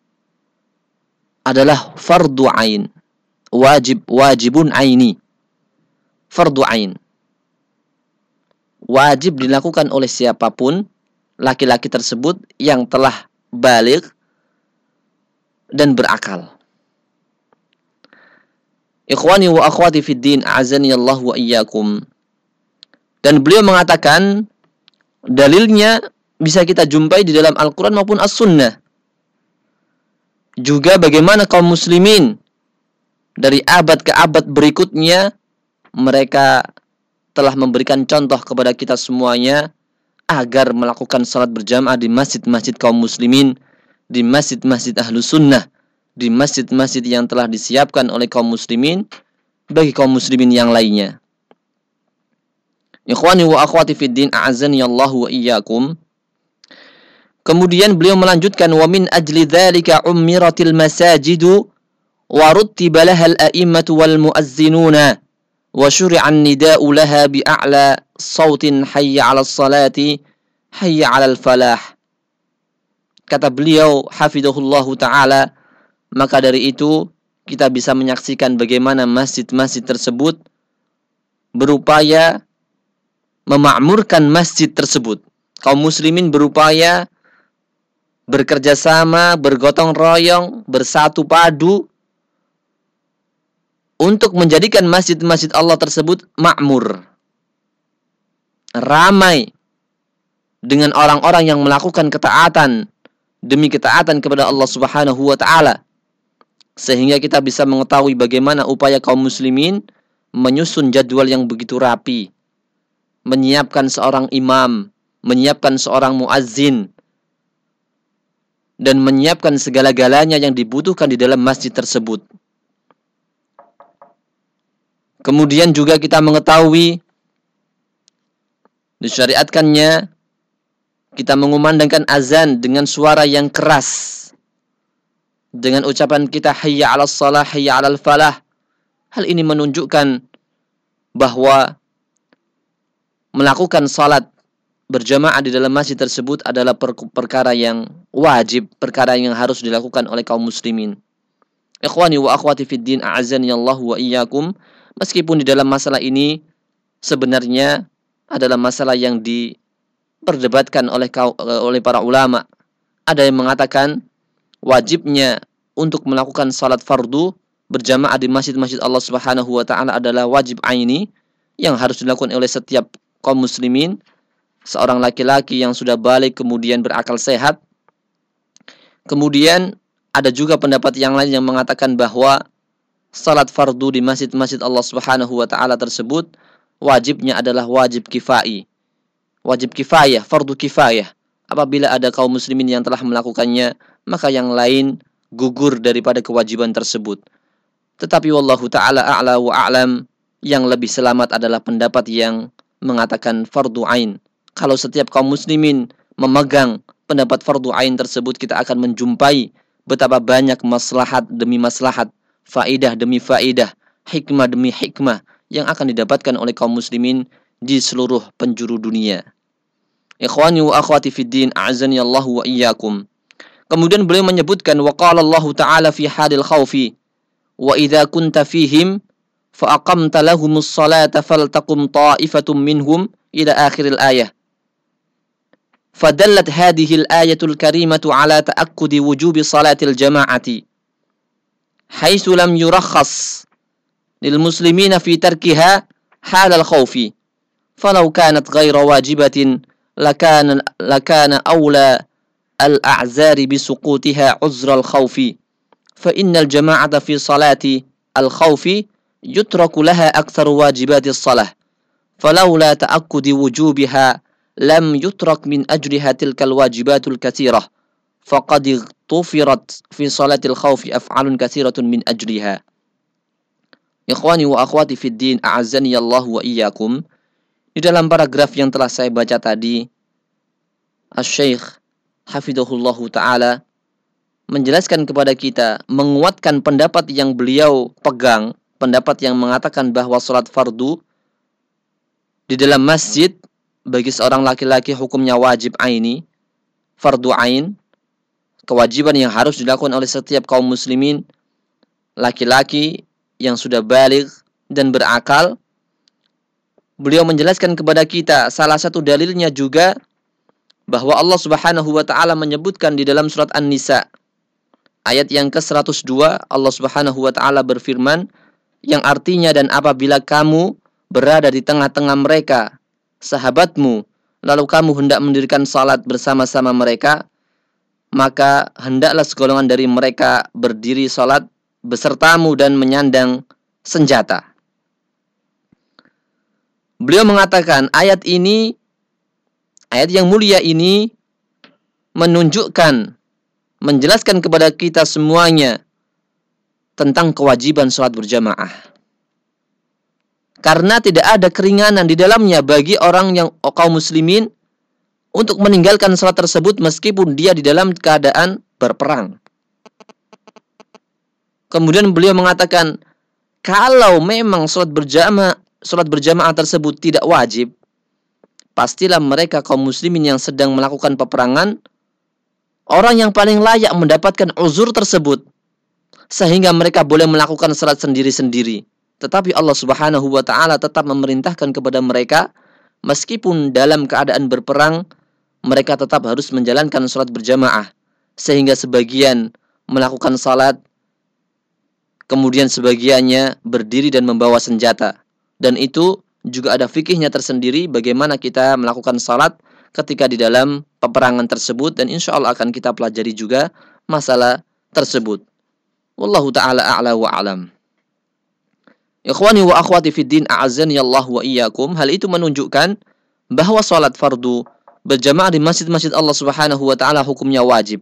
adalah fardu ain. Wajib, wajibun aini. Fardu ain. Wajib dilakukan oleh siapapun laki-laki tersebut yang telah baligh dan berakal. Ikhwani wa akhwati fid din, a'azani Allah wa iyyakum. Dan beliau mengatakan dalilnya bisa kita jumpai di dalam Al-Quran maupun As-Sunnah. Juga bagaimana kaum muslimin dari abad ke abad berikutnya mereka telah memberikan contoh kepada kita semuanya agar melakukan salat berjamaah di masjid-masjid kaum muslimin, di masjid-masjid Ahlus Sunnah, di masjid-masjid yang telah disiapkan oleh kaum muslimin bagi kaum muslimin yang lainnya. Ikhwani wa akhwati fid din, a'azani Allah wa iyyakum. Kemudian beliau melanjutkan wa min ajli dzalika ummiratil masajidu wa ruttiba laha al-a'immatu wal muazzinuna wa syuri'a an-nida'u laha bi a'la sautin hayya 'alas salati hayya 'alal falah. Kata beliau hafizahullahu taala, maka dari itu kita bisa menyaksikan bagaimana masjid-masjid tersebut berupaya memakmurkan masjid tersebut. Kaum muslimin berupaya bekerja sama, bergotong royong, bersatu padu untuk menjadikan masjid-masjid Allah tersebut makmur, ramai dengan orang-orang yang melakukan ketaatan demi ketaatan kepada Allah Subhanahu wa taala. Sehingga kita bisa mengetahui bagaimana upaya kaum muslimin menyusun jadwal yang begitu rapi, menyiapkan seorang imam, menyiapkan seorang muazzin, dan menyiapkan segala-galanya yang dibutuhkan di dalam masjid tersebut. Kemudian juga kita mengetahui disyariatkannya kita mengumandangkan azan dengan suara yang keras, dengan ucapan kita hayya 'alas shalah, hayya 'alal falah. Hal ini menunjukkan bahwa melakukan salat berjamaah di dalam masjid tersebut adalah per perkara yang wajib, perkara yang harus dilakukan oleh kaum muslimin. Ikhwani wa akhwati fid din, a'azzani Allah wa iyyakum. Meskipun di dalam masalah ini sebenarnya adalah masalah yang diperdebatkan oleh oleh para ulama. Ada yang mengatakan wajibnya untuk melakukan salat fardu berjamaah di masjid-masjid Allah Subhanahu wa taala adalah wajib aini yang harus dilakukan oleh setiap kaum muslimin. Seorang laki-laki yang sudah balik kemudian berakal sehat. Kemudian ada juga pendapat yang lain yang mengatakan bahwa salat fardu di masjid-masjid Allah Subhanahu wa taala tersebut wajibnya adalah wajib kifai. Wajib kifayah, fardu kifayah. Apabila ada kaum muslimin yang telah melakukannya, maka yang lain gugur daripada kewajiban tersebut. Tetapi wallahu taala a'la wa a'lam, yang lebih selamat adalah pendapat yang mengatakan fardu ain. Kalau setiap kaum muslimin memegang pendapat fardu ain tersebut, kita akan menjumpai betapa banyak maslahat demi maslahat, faidah demi faidah, hikmah demi hikmah yang akan didapatkan oleh kaum muslimin di seluruh penjuru dunia. Ikhwani wa akhwati fid din, a'azzani Allah wa iyyakum. Kemudian beliau menyebutkan wa qala Allah Ta'ala fi hadil khawfi wa idza kunta fihim fa aqamta lahumus salata faltaqum ta'ifatum minhum ila akhiril ayah. فدلت هذه الآية الكريمة على تأكد وجوب صلاة الجماعة حيث لم يرخص للمسلمين في تركها حال الخوف فلو كانت غير واجبة لكان لكان أولى الأعذار بسقوطها عذر الخوف فإن الجماعة في صلاة الخوف يترك لها أكثر واجبات الصلاة فلولا تأكد وجوبها lam yutrak min ajriha tilkal wajibatul katsirah faqad ightufirat fi salatil khawfi af'alun katsiratun min ajriha. Ikhwani wa akhwati fid din, a'azzani Allah wa iyyakum. Di dalam paragraf yang telah saya baca tadi, Asy-Syaikh hafizahullahu taala menjelaskan kepada kita, menguatkan pendapat yang beliau pegang, pendapat yang mengatakan bahwa salat fardu di dalam masjid bagi seorang laki-laki hukumnya wajib aini, fardu ain, kewajiban yang harus dilakukan oleh setiap kaum muslimin, laki-laki yang sudah baligh dan berakal. Beliau menjelaskan kepada kita salah satu dalilnya juga bahwa Allah Subhanahu wa taala menyebutkan di dalam surat An-Nisa ayat yang ke seratus dua, Allah Subhanahu wa taala berfirman yang artinya, dan apabila kamu berada di tengah-tengah mereka sahabatmu, lalu kamu hendak mendirikan salat bersama-sama mereka, maka hendaklah segolongan dari mereka berdiri salat besertamu dan menyandang senjata. Beliau mengatakan ayat ini, ayat yang mulia ini menunjukkan, menjelaskan kepada kita semuanya tentang kewajiban salat berjamaah. Karena tidak ada keringanan di dalamnya bagi orang yang kaum muslimin untuk meninggalkan salat tersebut meskipun dia di dalam keadaan berperang. Kemudian beliau mengatakan, kalau memang salat berjamaah, salat berjamaah tersebut tidak wajib, pastilah mereka kaum muslimin yang sedang melakukan peperangan orang yang paling layak mendapatkan uzur tersebut, sehingga mereka boleh melakukan salat sendiri-sendiri. Tetapi Allah Subhanahu wa taala tetap memerintahkan kepada mereka, meskipun dalam keadaan berperang, mereka tetap harus menjalankan salat berjamaah, sehingga sebagian melakukan salat, kemudian sebagiannya berdiri dan membawa senjata. Dan itu juga ada fikihnya tersendiri bagaimana kita melakukan salat ketika di dalam peperangan tersebut, dan insya Allah akan kita pelajari juga masalah tersebut. Wallahu ta'ala a'la wa a'lam. Ikhwani wa akhwati fid din, a'azzani Allah wa iyyakum. Hal itu menunjukkan bahwa salat fardu berjamaah di masjid-masjid Allah Subhanahu wa taala hukumnya wajib.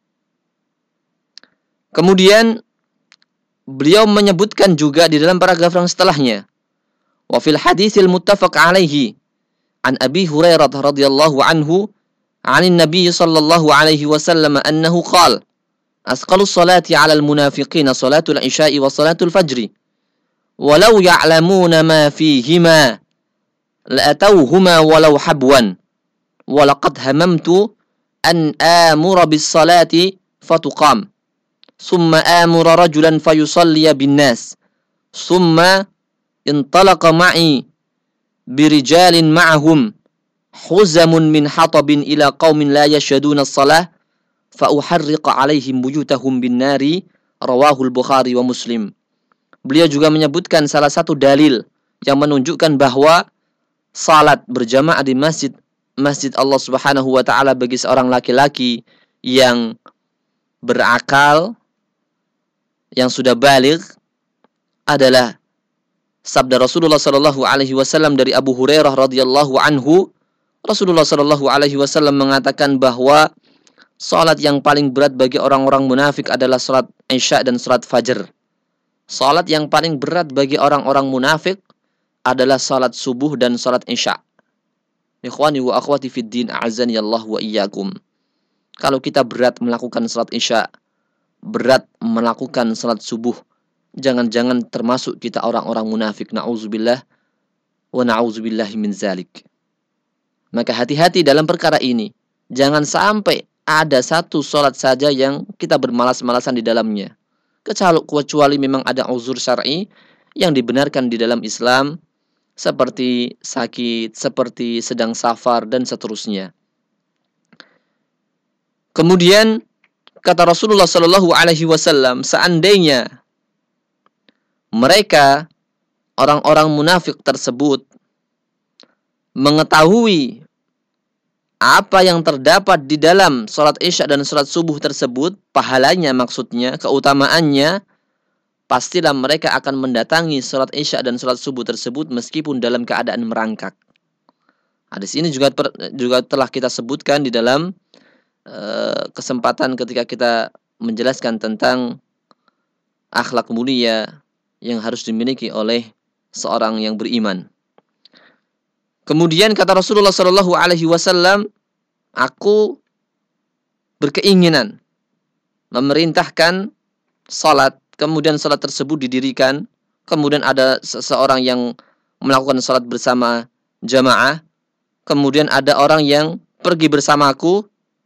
Kemudian beliau menyebutkan juga di dalam paragraf yang setelahnya, wa fil haditsil muttafaq alaihi an Abi Hurairah radhiyallahu anhu 'anil Nabi sallallahu alaihi wasallam annahu qala asqalus salati 'alal munafiqina salatul isya'i wa salatul fajri walau ya'lamuna ma fihima la'atawhuma walau habwan walaqad hamamtu an amura bis salati fatuqam summa amura rajulan fayusalliya bin nas summa intalaqa ma'i birijalin ma'ahum huzamun min hatabin ila qaumin la yashhaduna as-salah fa uharriqa 'alaihim buyutahum bin nari rawahul Bukhari wa Muslim. Beliau juga menyebutkan salah satu dalil yang menunjukkan bahwa salat berjamaah di masjid masjid Allah Subhanahu wa taala bagi seorang laki-laki yang berakal, yang sudah baligh adalah sabda Rasulullah sallallahu alaihi wasallam dari Abu Hurairah radhiyallahu anhu. Rasulullah sallallahu alaihi wasallam mengatakan bahwa salat yang paling berat bagi orang-orang munafik adalah salat Isya dan salat Fajr. Salat yang paling berat bagi orang-orang munafik adalah salat subuh dan salat Isya. Ikhwani wa akhwati fid din, a'azzani Allah wa iyyakum. Kalau kita berat melakukan salat Isya, berat melakukan salat subuh, jangan-jangan termasuk kita orang-orang munafik. Na'udzubillah wa na'udzubillahi min zalik. Maka hati-hati dalam perkara ini. Jangan sampai ada satu salat saja yang kita bermalas-malasan di dalamnya. Kecuali memang ada uzur syar'i yang dibenarkan di dalam Islam, seperti sakit, seperti sedang safar, dan seterusnya. Kemudian kata Rasulullah Shallallahu Alaihi Wasallam, seandainya mereka orang-orang munafik tersebut mengetahui apa yang terdapat di dalam salat Isya dan salat subuh tersebut, pahalanya maksudnya, keutamaannya, pastilah mereka akan mendatangi salat Isya dan salat subuh tersebut meskipun dalam keadaan merangkak. Hadis ini juga per, juga telah kita sebutkan di dalam uh, kesempatan ketika kita menjelaskan tentang akhlak mulia yang harus dimiliki oleh seorang yang beriman. Kemudian kata Rasulullah Shallallahu Alaihi Wasallam, aku berkeinginan memerintahkan salat. Kemudian salat tersebut didirikan. Kemudian ada seseorang yang melakukan salat bersama jamaah. Kemudian ada orang yang pergi bersamaku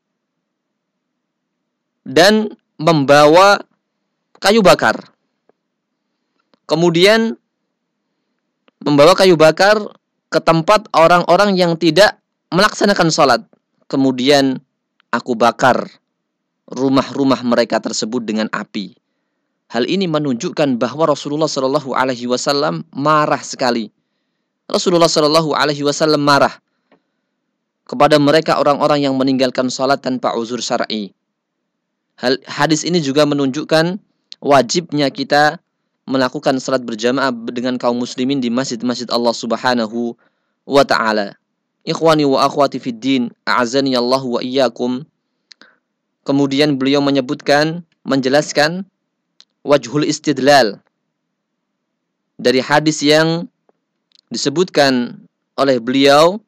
dan membawa kayu bakar. Kemudian membawa kayu bakar ke tempat orang-orang yang tidak melaksanakan salat. Kemudian aku bakar rumah-rumah mereka tersebut dengan api. Hal ini menunjukkan bahwa Rasulullah Shallallahu Alaihi Wasallam marah sekali. Rasulullah Shallallahu Alaihi Wasallam marah kepada mereka orang-orang yang meninggalkan salat tanpa uzur syar'i. Hadis ini juga menunjukkan wajibnya kita melakukan salat berjamaah dengan kaum muslimin di masjid-masjid Allah Subhanahu wa taala. Ikhwani wa akhwati fid din, a'azzani Allah wa iyyakum. Kemudian beliau menyebutkan, menjelaskan wajhul istidlal dari hadis yang disebutkan oleh beliau,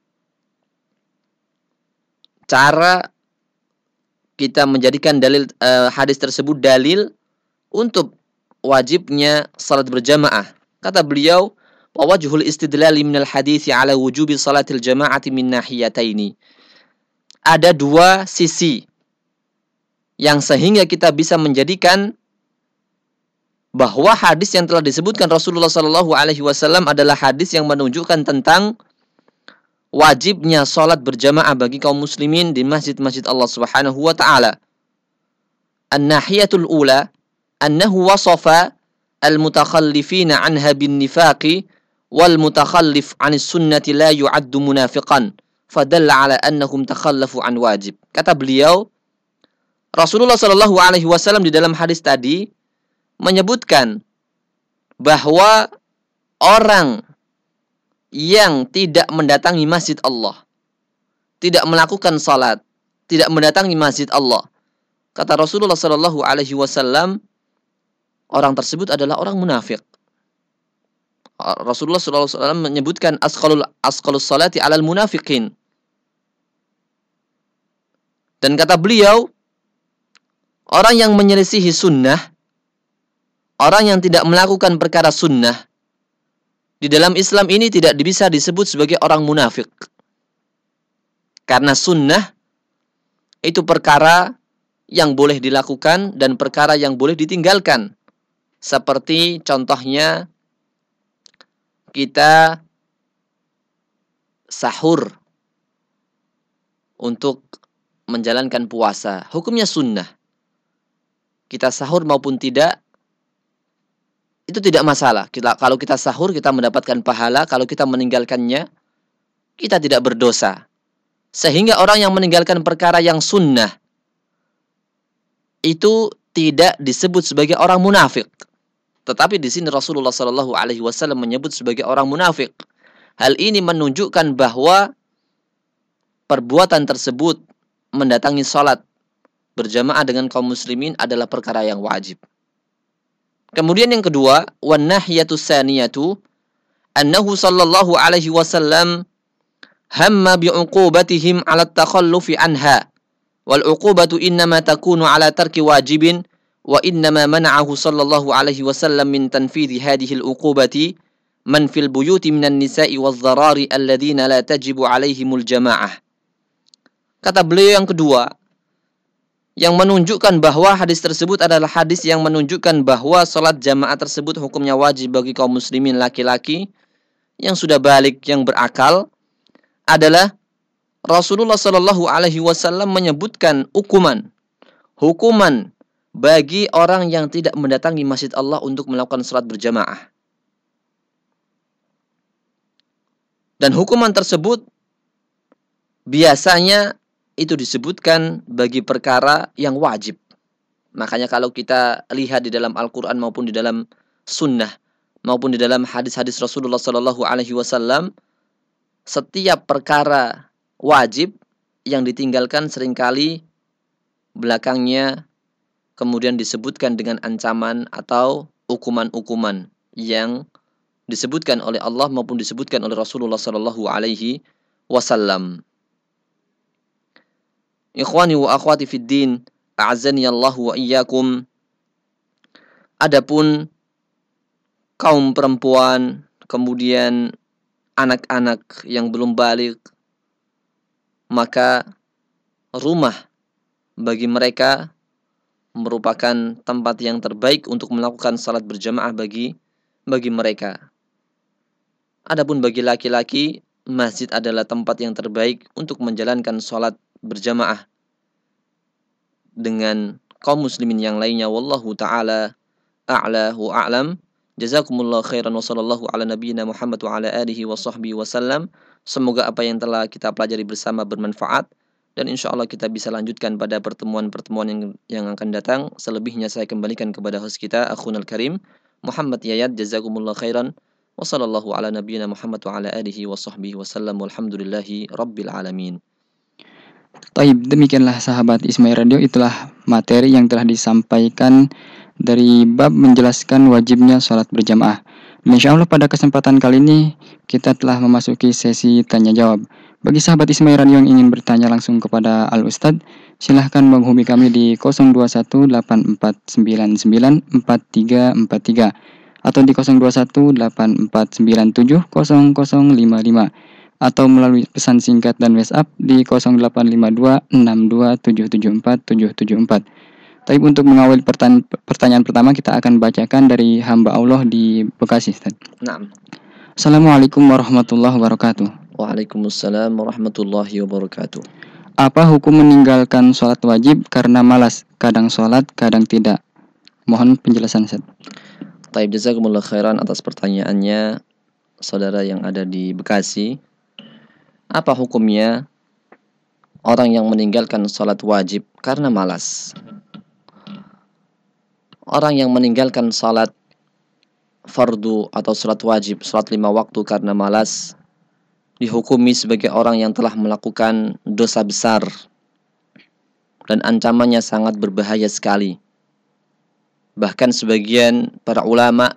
cara kita menjadikan dalil uh, hadis tersebut dalil untuk wajibnya salat berjamaah. Kata beliau, wa wajhul istidlal min al-hadits ala wujubi salatil jama'ati min nahiyataini. Ada dua sisi yang sehingga kita bisa menjadikan bahwa hadis yang telah disebutkan Rasulullah Shallallahu Alaihi Wasallam adalah hadis yang menunjukkan tentang wajibnya salat berjamaah bagi kaum muslimin di masjid-masjid Allah Subhanahu wa taala. An-nahiyatul ula annahu wasafa al-mutakhallifina anha bin nifaqi wal mutakhallif 'anis sunnati la yu'addu munafiqan fadalla 'ala annahum takhallafu an wajib. Kata beliau, Rasulullah Shallallahu Alaihi Wasallam di dalam hadis tadi menyebutkan bahwa orang yang tidak mendatangi masjid Allah, tidak melakukan salat, tidak mendatangi masjid Allah, kata Rasulullah Shallallahu Alaihi Wasallam, orang tersebut adalah orang munafik. Rasulullah Shallallahu Alaihi Wasallam menyebutkan asqalul asqalus salati alal munafiqin. Dan kata beliau, orang yang menyelisihi sunnah, orang yang tidak melakukan perkara sunnah, di dalam Islam ini tidak bisa disebut sebagai orang munafik. Karena sunnah itu perkara yang boleh dilakukan dan perkara yang boleh ditinggalkan. Seperti contohnya kita sahur untuk menjalankan puasa. Hukumnya sunnah. Kita sahur maupun tidak, itu tidak masalah. Kita, kalau kita sahur, kita mendapatkan pahala. Kalau kita meninggalkannya, kita tidak berdosa. Sehingga orang yang meninggalkan perkara yang sunnah, itu tidak disebut sebagai orang munafik. Tetapi di sini Rasulullah Shallallahu Alaihi Wasallam menyebut sebagai orang munafik. Hal ini menunjukkan bahwa perbuatan tersebut, mendatangi salat berjamaah dengan kaum muslimin, adalah perkara yang wajib. Kemudian yang kedua, wan nahyatu tsaniyatu annahu sallallahu alaihi wasallam hamma bi'uqubatihim 'ala at-takhallufi anha wal 'uqubatu innama takunu 'ala tarki wajibin wa innama mana'ahu sallallahu alaihi wasallam min tanfidhi hadhihi al-'uqubati man fil buyuti minan nisa'i wadh-dharari alladhina la tajibu 'alaihimul jama'ah. Kata beliau yang kedua, yang menunjukkan bahwa hadis tersebut adalah hadis yang menunjukkan bahwa salat jamaah tersebut hukumnya wajib bagi kaum muslimin laki-laki yang sudah balik, yang berakal, adalah Rasulullah Shallallahu Alaihi Wasallam menyebutkan hukuman, hukuman bagi orang yang tidak mendatangi masjid Allah untuk melakukan salat berjamaah. Dan hukuman tersebut biasanya itu disebutkan bagi perkara yang wajib. Makanya kalau kita lihat di dalam Al-Quran maupun di dalam sunnah maupun di dalam hadis-hadis Rasulullah Sallallahu Alaihi Wasallam, setiap perkara wajib yang ditinggalkan seringkali belakangnya kemudian disebutkan dengan ancaman atau hukuman-hukuman yang disebutkan oleh Allah maupun disebutkan oleh Rasulullah Sallallahu Alaihi Wasallam. Ikhwani wa akhwati fid din, a'azzani Allah wa iyyakum. Adapun kaum perempuan, kemudian anak-anak yang belum balik, maka rumah bagi mereka merupakan tempat yang terbaik untuk melakukan salat berjamaah bagi bagi mereka. Adapun bagi laki-laki, masjid adalah tempat yang terbaik untuk menjalankan salat berjamaah dengan kaum muslimin yang lainnya. Wallahu ta'ala a'la wa a'lam. Jazakumullah khairan wa sallallahu ala nabiyyina Muhammad wa ala alihi wa sahbihi wasallam. Semoga apa yang telah kita pelajari bersama bermanfaat, dan insya Allah kita bisa lanjutkan pada pertemuan-pertemuan yang, yang akan datang. Selebihnya saya kembalikan kepada host kita, akhunal karim Muhammad Yayat. Jazakumullah khairan wa sallallahu ala nabiyyina Muhammad wa ala alihi wa sahbihi wasallam. Walhamdulillahi rabbil alamin. Taib, demikianlah sahabat Ismail Radio, itulah materi yang telah disampaikan dari bab menjelaskan wajibnya sholat berjamaah. Dan insya Allah pada kesempatan kali ini kita telah memasuki sesi tanya jawab. Bagi sahabat Ismail Radio yang ingin bertanya langsung kepada Al Ustadz, silahkan menghubungi kami di nol dua satu delapan empat sembilan sembilan empat tiga empat tiga atau di nol dua satu delapan empat sembilan tujuh nol nol lima lima, atau melalui pesan singkat dan WhatsApp di nol delapan lima dua enam dua tujuh tujuh empat tujuh tujuh empat. Tapi untuk mengawali pertanyaan, pertanyaan pertama, kita akan bacakan dari hamba Allah di Bekasi. Naam. Assalamualaikum warahmatullahi wabarakatuh. Waalaikumsalam warahmatullahi wabarakatuh. Apa hukum meninggalkan sholat wajib karena malas? Kadang sholat, kadang tidak. Mohon penjelasan, Ustaz. Taib, jazakumullah khairan atas pertanyaannya saudara yang ada di Bekasi. Apa hukumnya orang yang meninggalkan sholat wajib karena malas? Orang yang meninggalkan sholat fardu atau sholat wajib, sholat lima waktu karena malas, dihukumi sebagai orang yang telah melakukan dosa besar dan ancamannya sangat berbahaya sekali. Bahkan sebagian para ulama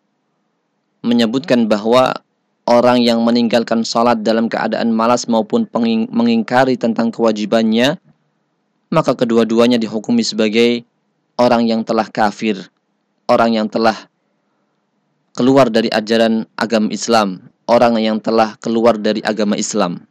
menyebutkan bahwa orang yang meninggalkan salat dalam keadaan malas maupun mengingkari tentang kewajibannya, maka kedua-duanya dihukumi sebagai orang yang telah kafir, orang yang telah keluar dari ajaran agama Islam, orang yang telah keluar dari agama Islam.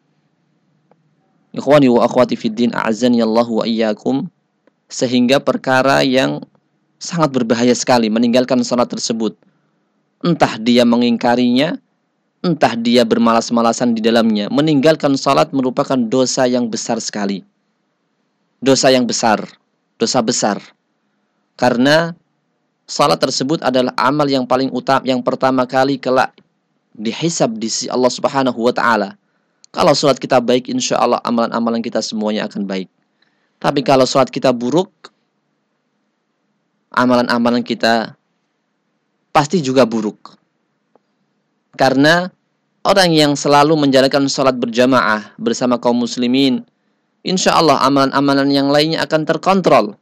Ikhwani wa akhwati fiddin, a'azzani Allah wa iyyakum. Sehingga perkara yang sangat berbahaya sekali meninggalkan salat tersebut, entah dia mengingkarinya, entah dia bermalas-malasan di dalamnya. Meninggalkan salat merupakan dosa yang besar sekali. Dosa yang besar, dosa besar. Karena salat tersebut adalah amal yang paling utama, yang pertama kali kelak dihisab di sisi Allah Subhanahu wa taala. Kalau salat kita baik, insya Allah amalan-amalan kita semuanya akan baik. Tapi kalau salat kita buruk, amalan-amalan kita pasti juga buruk. Karena orang yang selalu menjalankan sholat berjamaah bersama kaum muslimin, insya Allah amalan-amalan yang lainnya akan terkontrol.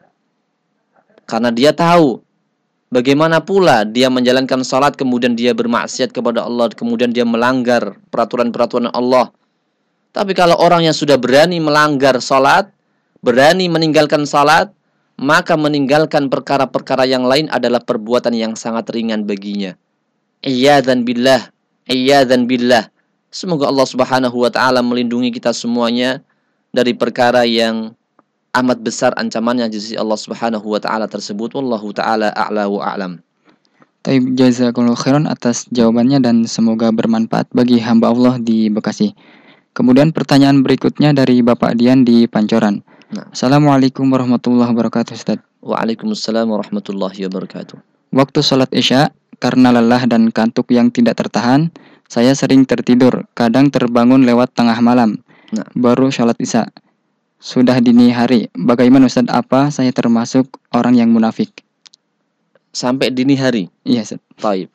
Karena dia tahu bagaimana pula dia menjalankan sholat kemudian dia bermaksiat kepada Allah, kemudian dia melanggar peraturan-peraturan Allah. Tapi kalau orang yang sudah berani melanggar sholat, berani meninggalkan sholat, maka meninggalkan perkara-perkara yang lain adalah perbuatan yang sangat ringan baginya. Iyadzan billah, iyadzan billah. Semoga Allah Subhanahu wa taala melindungi kita semuanya dari perkara yang amat besar ancamannya di sisi Allah Subhanahu wa taala tersebut. Wallahu taala a'la wa a'lam. Taib, jazakallahu khairan atas jawabannya dan semoga bermanfaat bagi hamba Allah di Bekasi. Kemudian pertanyaan berikutnya dari Bapak Dian di Pancoran. Nah. Assalamualaikum warahmatullahi wabarakatuh, Ustaz. Waalaikumsalam warahmatullahi wabarakatuh. Waktu sholat Isya, karena lelah dan kantuk yang tidak tertahan, saya sering tertidur, kadang terbangun lewat tengah malam. Nah. Baru sholat Isya. Sudah dini hari. Bagaimana Ustaz, apa saya termasuk orang yang munafik? Sampai dini hari? Iya, Ustaz. Baik.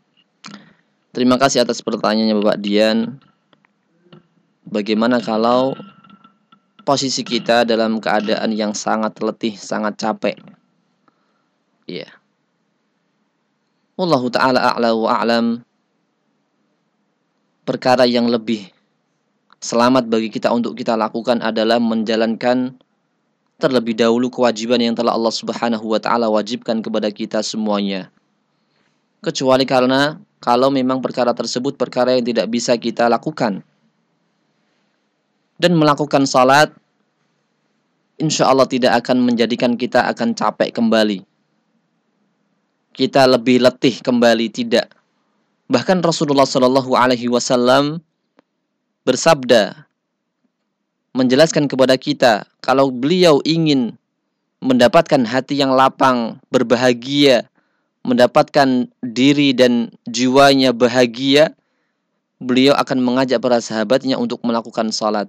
Terima kasih atas pertanyaannya Bapak Dian. Bagaimana kalau posisi kita dalam keadaan yang sangat letih, sangat capek? Iya. Yeah. Wallahu ta'ala a'la wa a'lam. Perkara yang lebih selamat bagi kita untuk kita lakukan adalah menjalankan terlebih dahulu kewajiban yang telah Allah Subhanahu wa ta'ala wajibkan kepada kita semuanya. Kecuali karena kalau memang perkara tersebut perkara yang tidak bisa kita lakukan. Dan melakukan salat, insya Allah tidak akan menjadikan kita akan capek kembali. Kita lebih letih kembali, tidak. Bahkan Rasulullah Shallallahu Alaihi Wasallam bersabda, menjelaskan kepada kita, kalau beliau ingin mendapatkan hati yang lapang, berbahagia, mendapatkan diri dan jiwanya bahagia, beliau akan mengajak para sahabatnya untuk melakukan salat.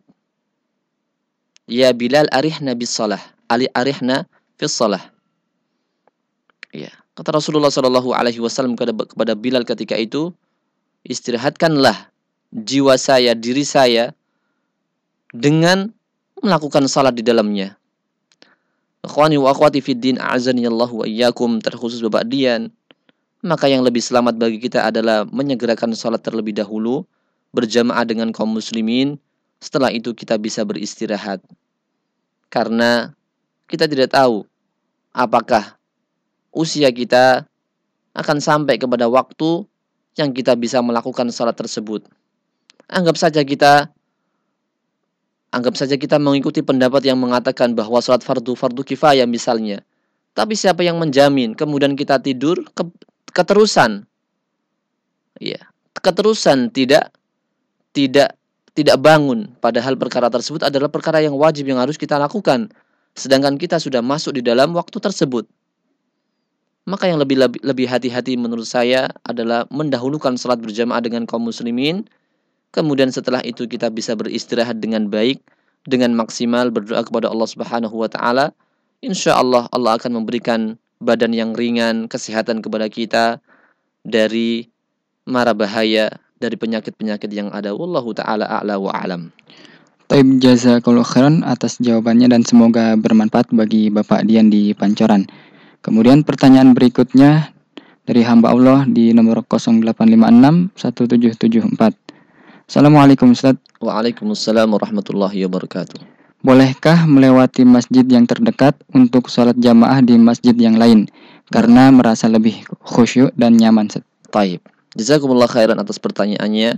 Ya Bilal, arihna bis salah, ali arihna fis salah. Ya, kata Rasulullah Shallallahu Alaihi Wasallam kepada Bilal ketika itu, istirahatkanlah jiwa saya, diri saya dengan melakukan salat di dalamnya. Ikhwani wa akhwati fiddin, a'azani Allah wa iyyakum, terkhusus Bapak Dian, maka yang lebih selamat bagi kita adalah menyegerakan salat terlebih dahulu berjamaah dengan kaum muslimin. Setelah itu kita bisa beristirahat. Karena kita tidak tahu apakah usia kita akan sampai kepada waktu yang kita bisa melakukan salat tersebut. Anggap saja kita Anggap saja kita mengikuti pendapat yang mengatakan bahwa salat fardu fardu kifayah misalnya. Tapi siapa yang menjamin kemudian kita tidur ke, keterusan? Ya, keterusan tidak tidak tidak bangun, padahal perkara tersebut adalah perkara yang wajib yang harus kita lakukan, sedangkan kita sudah masuk di dalam waktu tersebut. Maka yang lebih lebih, lebih hati-hati menurut saya adalah mendahulukan salat berjamaah dengan kaum muslimin. Kemudian setelah itu kita bisa beristirahat dengan baik, dengan maksimal berdoa kepada Allah Subhanahu wa taala. Insyaallah Allah akan memberikan badan yang ringan, kesehatan kepada kita dari mara bahaya dari penyakit-penyakit yang ada. Wallahu ta'ala a'la wa a'lam. Taib, jazakallahu khairan atas jawabannya dan semoga bermanfaat bagi Bapak Dian di Pancoran. Kemudian pertanyaan berikutnya dari hamba Allah di nomor nol delapan lima enam satu tujuh tujuh empat. Assalamualaikum Ustaz. Waalaikumsalam warahmatullahi wabarakatuh. Bolehkah melewati masjid yang terdekat untuk sholat jamaah di masjid yang lain karena merasa lebih khusyuk dan nyaman? Taib. Jazakumullah khairan atas pertanyaannya.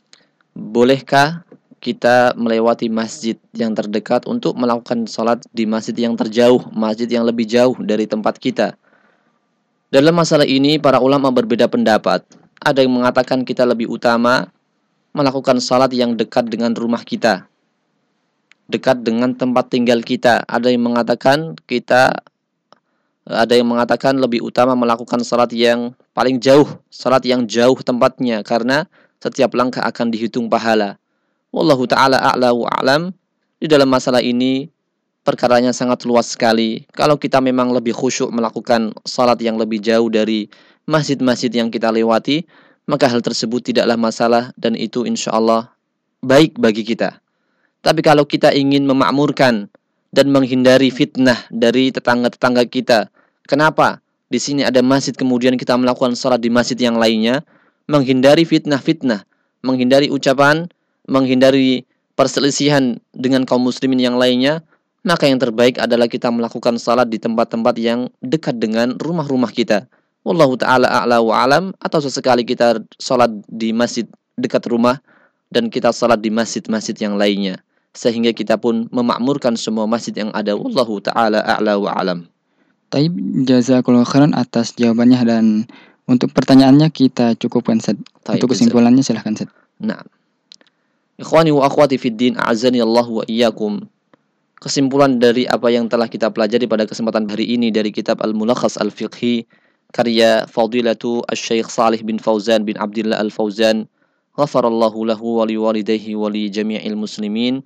Bolehkah kita melewati masjid yang terdekat untuk melakukan sholat di masjid yang terjauh, masjid yang lebih jauh dari tempat kita? Dalam masalah ini para ulama berbeda pendapat. Ada yang mengatakan kita lebih utama melakukan sholat yang dekat dengan rumah kita, dekat dengan tempat tinggal kita. Ada yang mengatakan kita Ada yang mengatakan lebih utama melakukan salat yang paling jauh, salat yang jauh tempatnya, karena setiap langkah akan dihitung pahala. Wallahu ta'ala a'la wa a'lam. Di dalam masalah ini perkaranya sangat luas sekali. Kalau kita memang lebih khusyuk melakukan salat yang lebih jauh dari masjid-masjid yang kita lewati, maka hal tersebut tidaklah masalah dan itu insya Allah baik bagi kita. Tapi kalau kita ingin memakmurkan dan menghindari fitnah dari tetangga-tetangga kita, kenapa di sini ada masjid kemudian kita melakukan salat di masjid yang lainnya, menghindari fitnah-fitnah, menghindari ucapan, menghindari perselisihan dengan kaum muslimin yang lainnya, maka yang terbaik adalah kita melakukan salat di tempat-tempat yang dekat dengan rumah-rumah kita. Wallahu ta'ala a'la wa alam. Atau sesekali kita salat di masjid dekat rumah dan kita salat di masjid-masjid yang lainnya, sehingga kita pun memakmurkan semua masjid yang ada. Wallahu ta'ala a'la wa alam. Taib, jazakallahu khairan atas jawabannya, dan untuk pertanyaannya kita cukupkan, Set. Untuk kesimpulannya silahkan, Set. Nah, ikhwani wa akhwati fid din, a'azani Allah wa iyyakum. Kesimpulan dari apa yang telah kita pelajari pada kesempatan hari ini dari kitab Al-Mulakhas Al-Fiqhi karya Fadilatu Asy-Syaikh Shalih bin Fauzan bin Abdillah Al-Fauzan, ghafarallahu lahu wa li walidayhi wa li jami'il muslimin,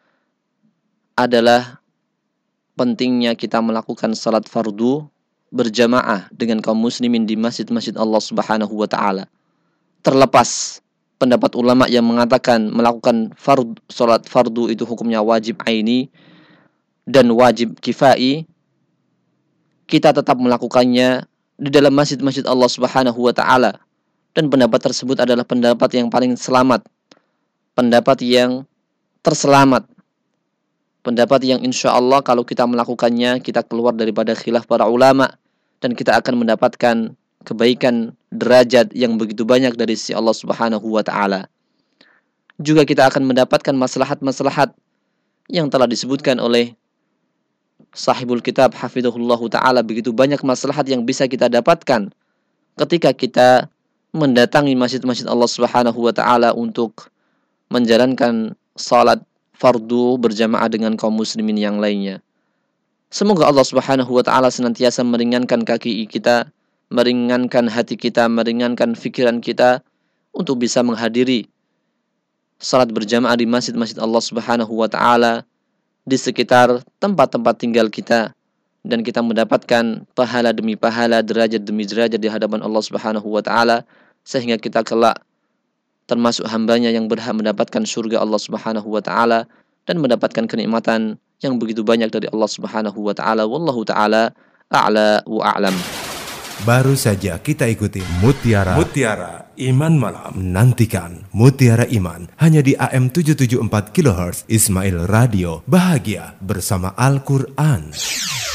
adalah pentingnya kita melakukan salat fardu berjamaah dengan kaum muslimin di masjid-masjid Allah Subhanahu wa taala. Terlepas pendapat ulama yang mengatakan melakukan fard, salat fardu itu hukumnya wajib aini dan wajib kifai, kita tetap melakukannya di dalam masjid-masjid Allah Subhanahu wa taala, dan pendapat tersebut adalah pendapat yang paling selamat, pendapat yang terselamat, pendapat yang insya Allah kalau kita melakukannya kita keluar daripada khilaf para ulama dan kita akan mendapatkan kebaikan derajat yang begitu banyak dari sisi Allah Subhanahu wa taala. Juga kita akan mendapatkan maslahat-maslahat yang telah disebutkan oleh sahibul kitab hafidhahullahu ta'ala. Begitu banyak maslahat yang bisa kita dapatkan ketika kita mendatangi masjid-masjid Allah Subhanahu wa ta'ala untuk menjalankan salat fardu berjamaah dengan kaum muslimin yang lainnya. Semoga Allah Subhanahu wa ta'ala senantiasa meringankan kaki kita, meringankan hati kita, meringankan fikiran kita untuk bisa menghadiri salat berjamaah di masjid-masjid Allah Subhanahu wa ta'ala di sekitar tempat-tempat tinggal kita, dan kita mendapatkan pahala demi pahala, derajat demi derajat di hadapan Allah Subhanahu wa taala, sehingga kita kelak termasuk hambanya yang berhak mendapatkan surga Allah Subhanahu wa taala dan mendapatkan kenikmatan yang begitu banyak dari Allah Subhanahu wa taala. Wallahu taala a'la wa a'lam. Baru saja kita ikuti Mutiara Mutiara Iman Malam. Nantikan Mutiara Iman hanya di A M tujuh tujuh empat kilohertz Ismail Radio. Bahagia bersama Al-Quran.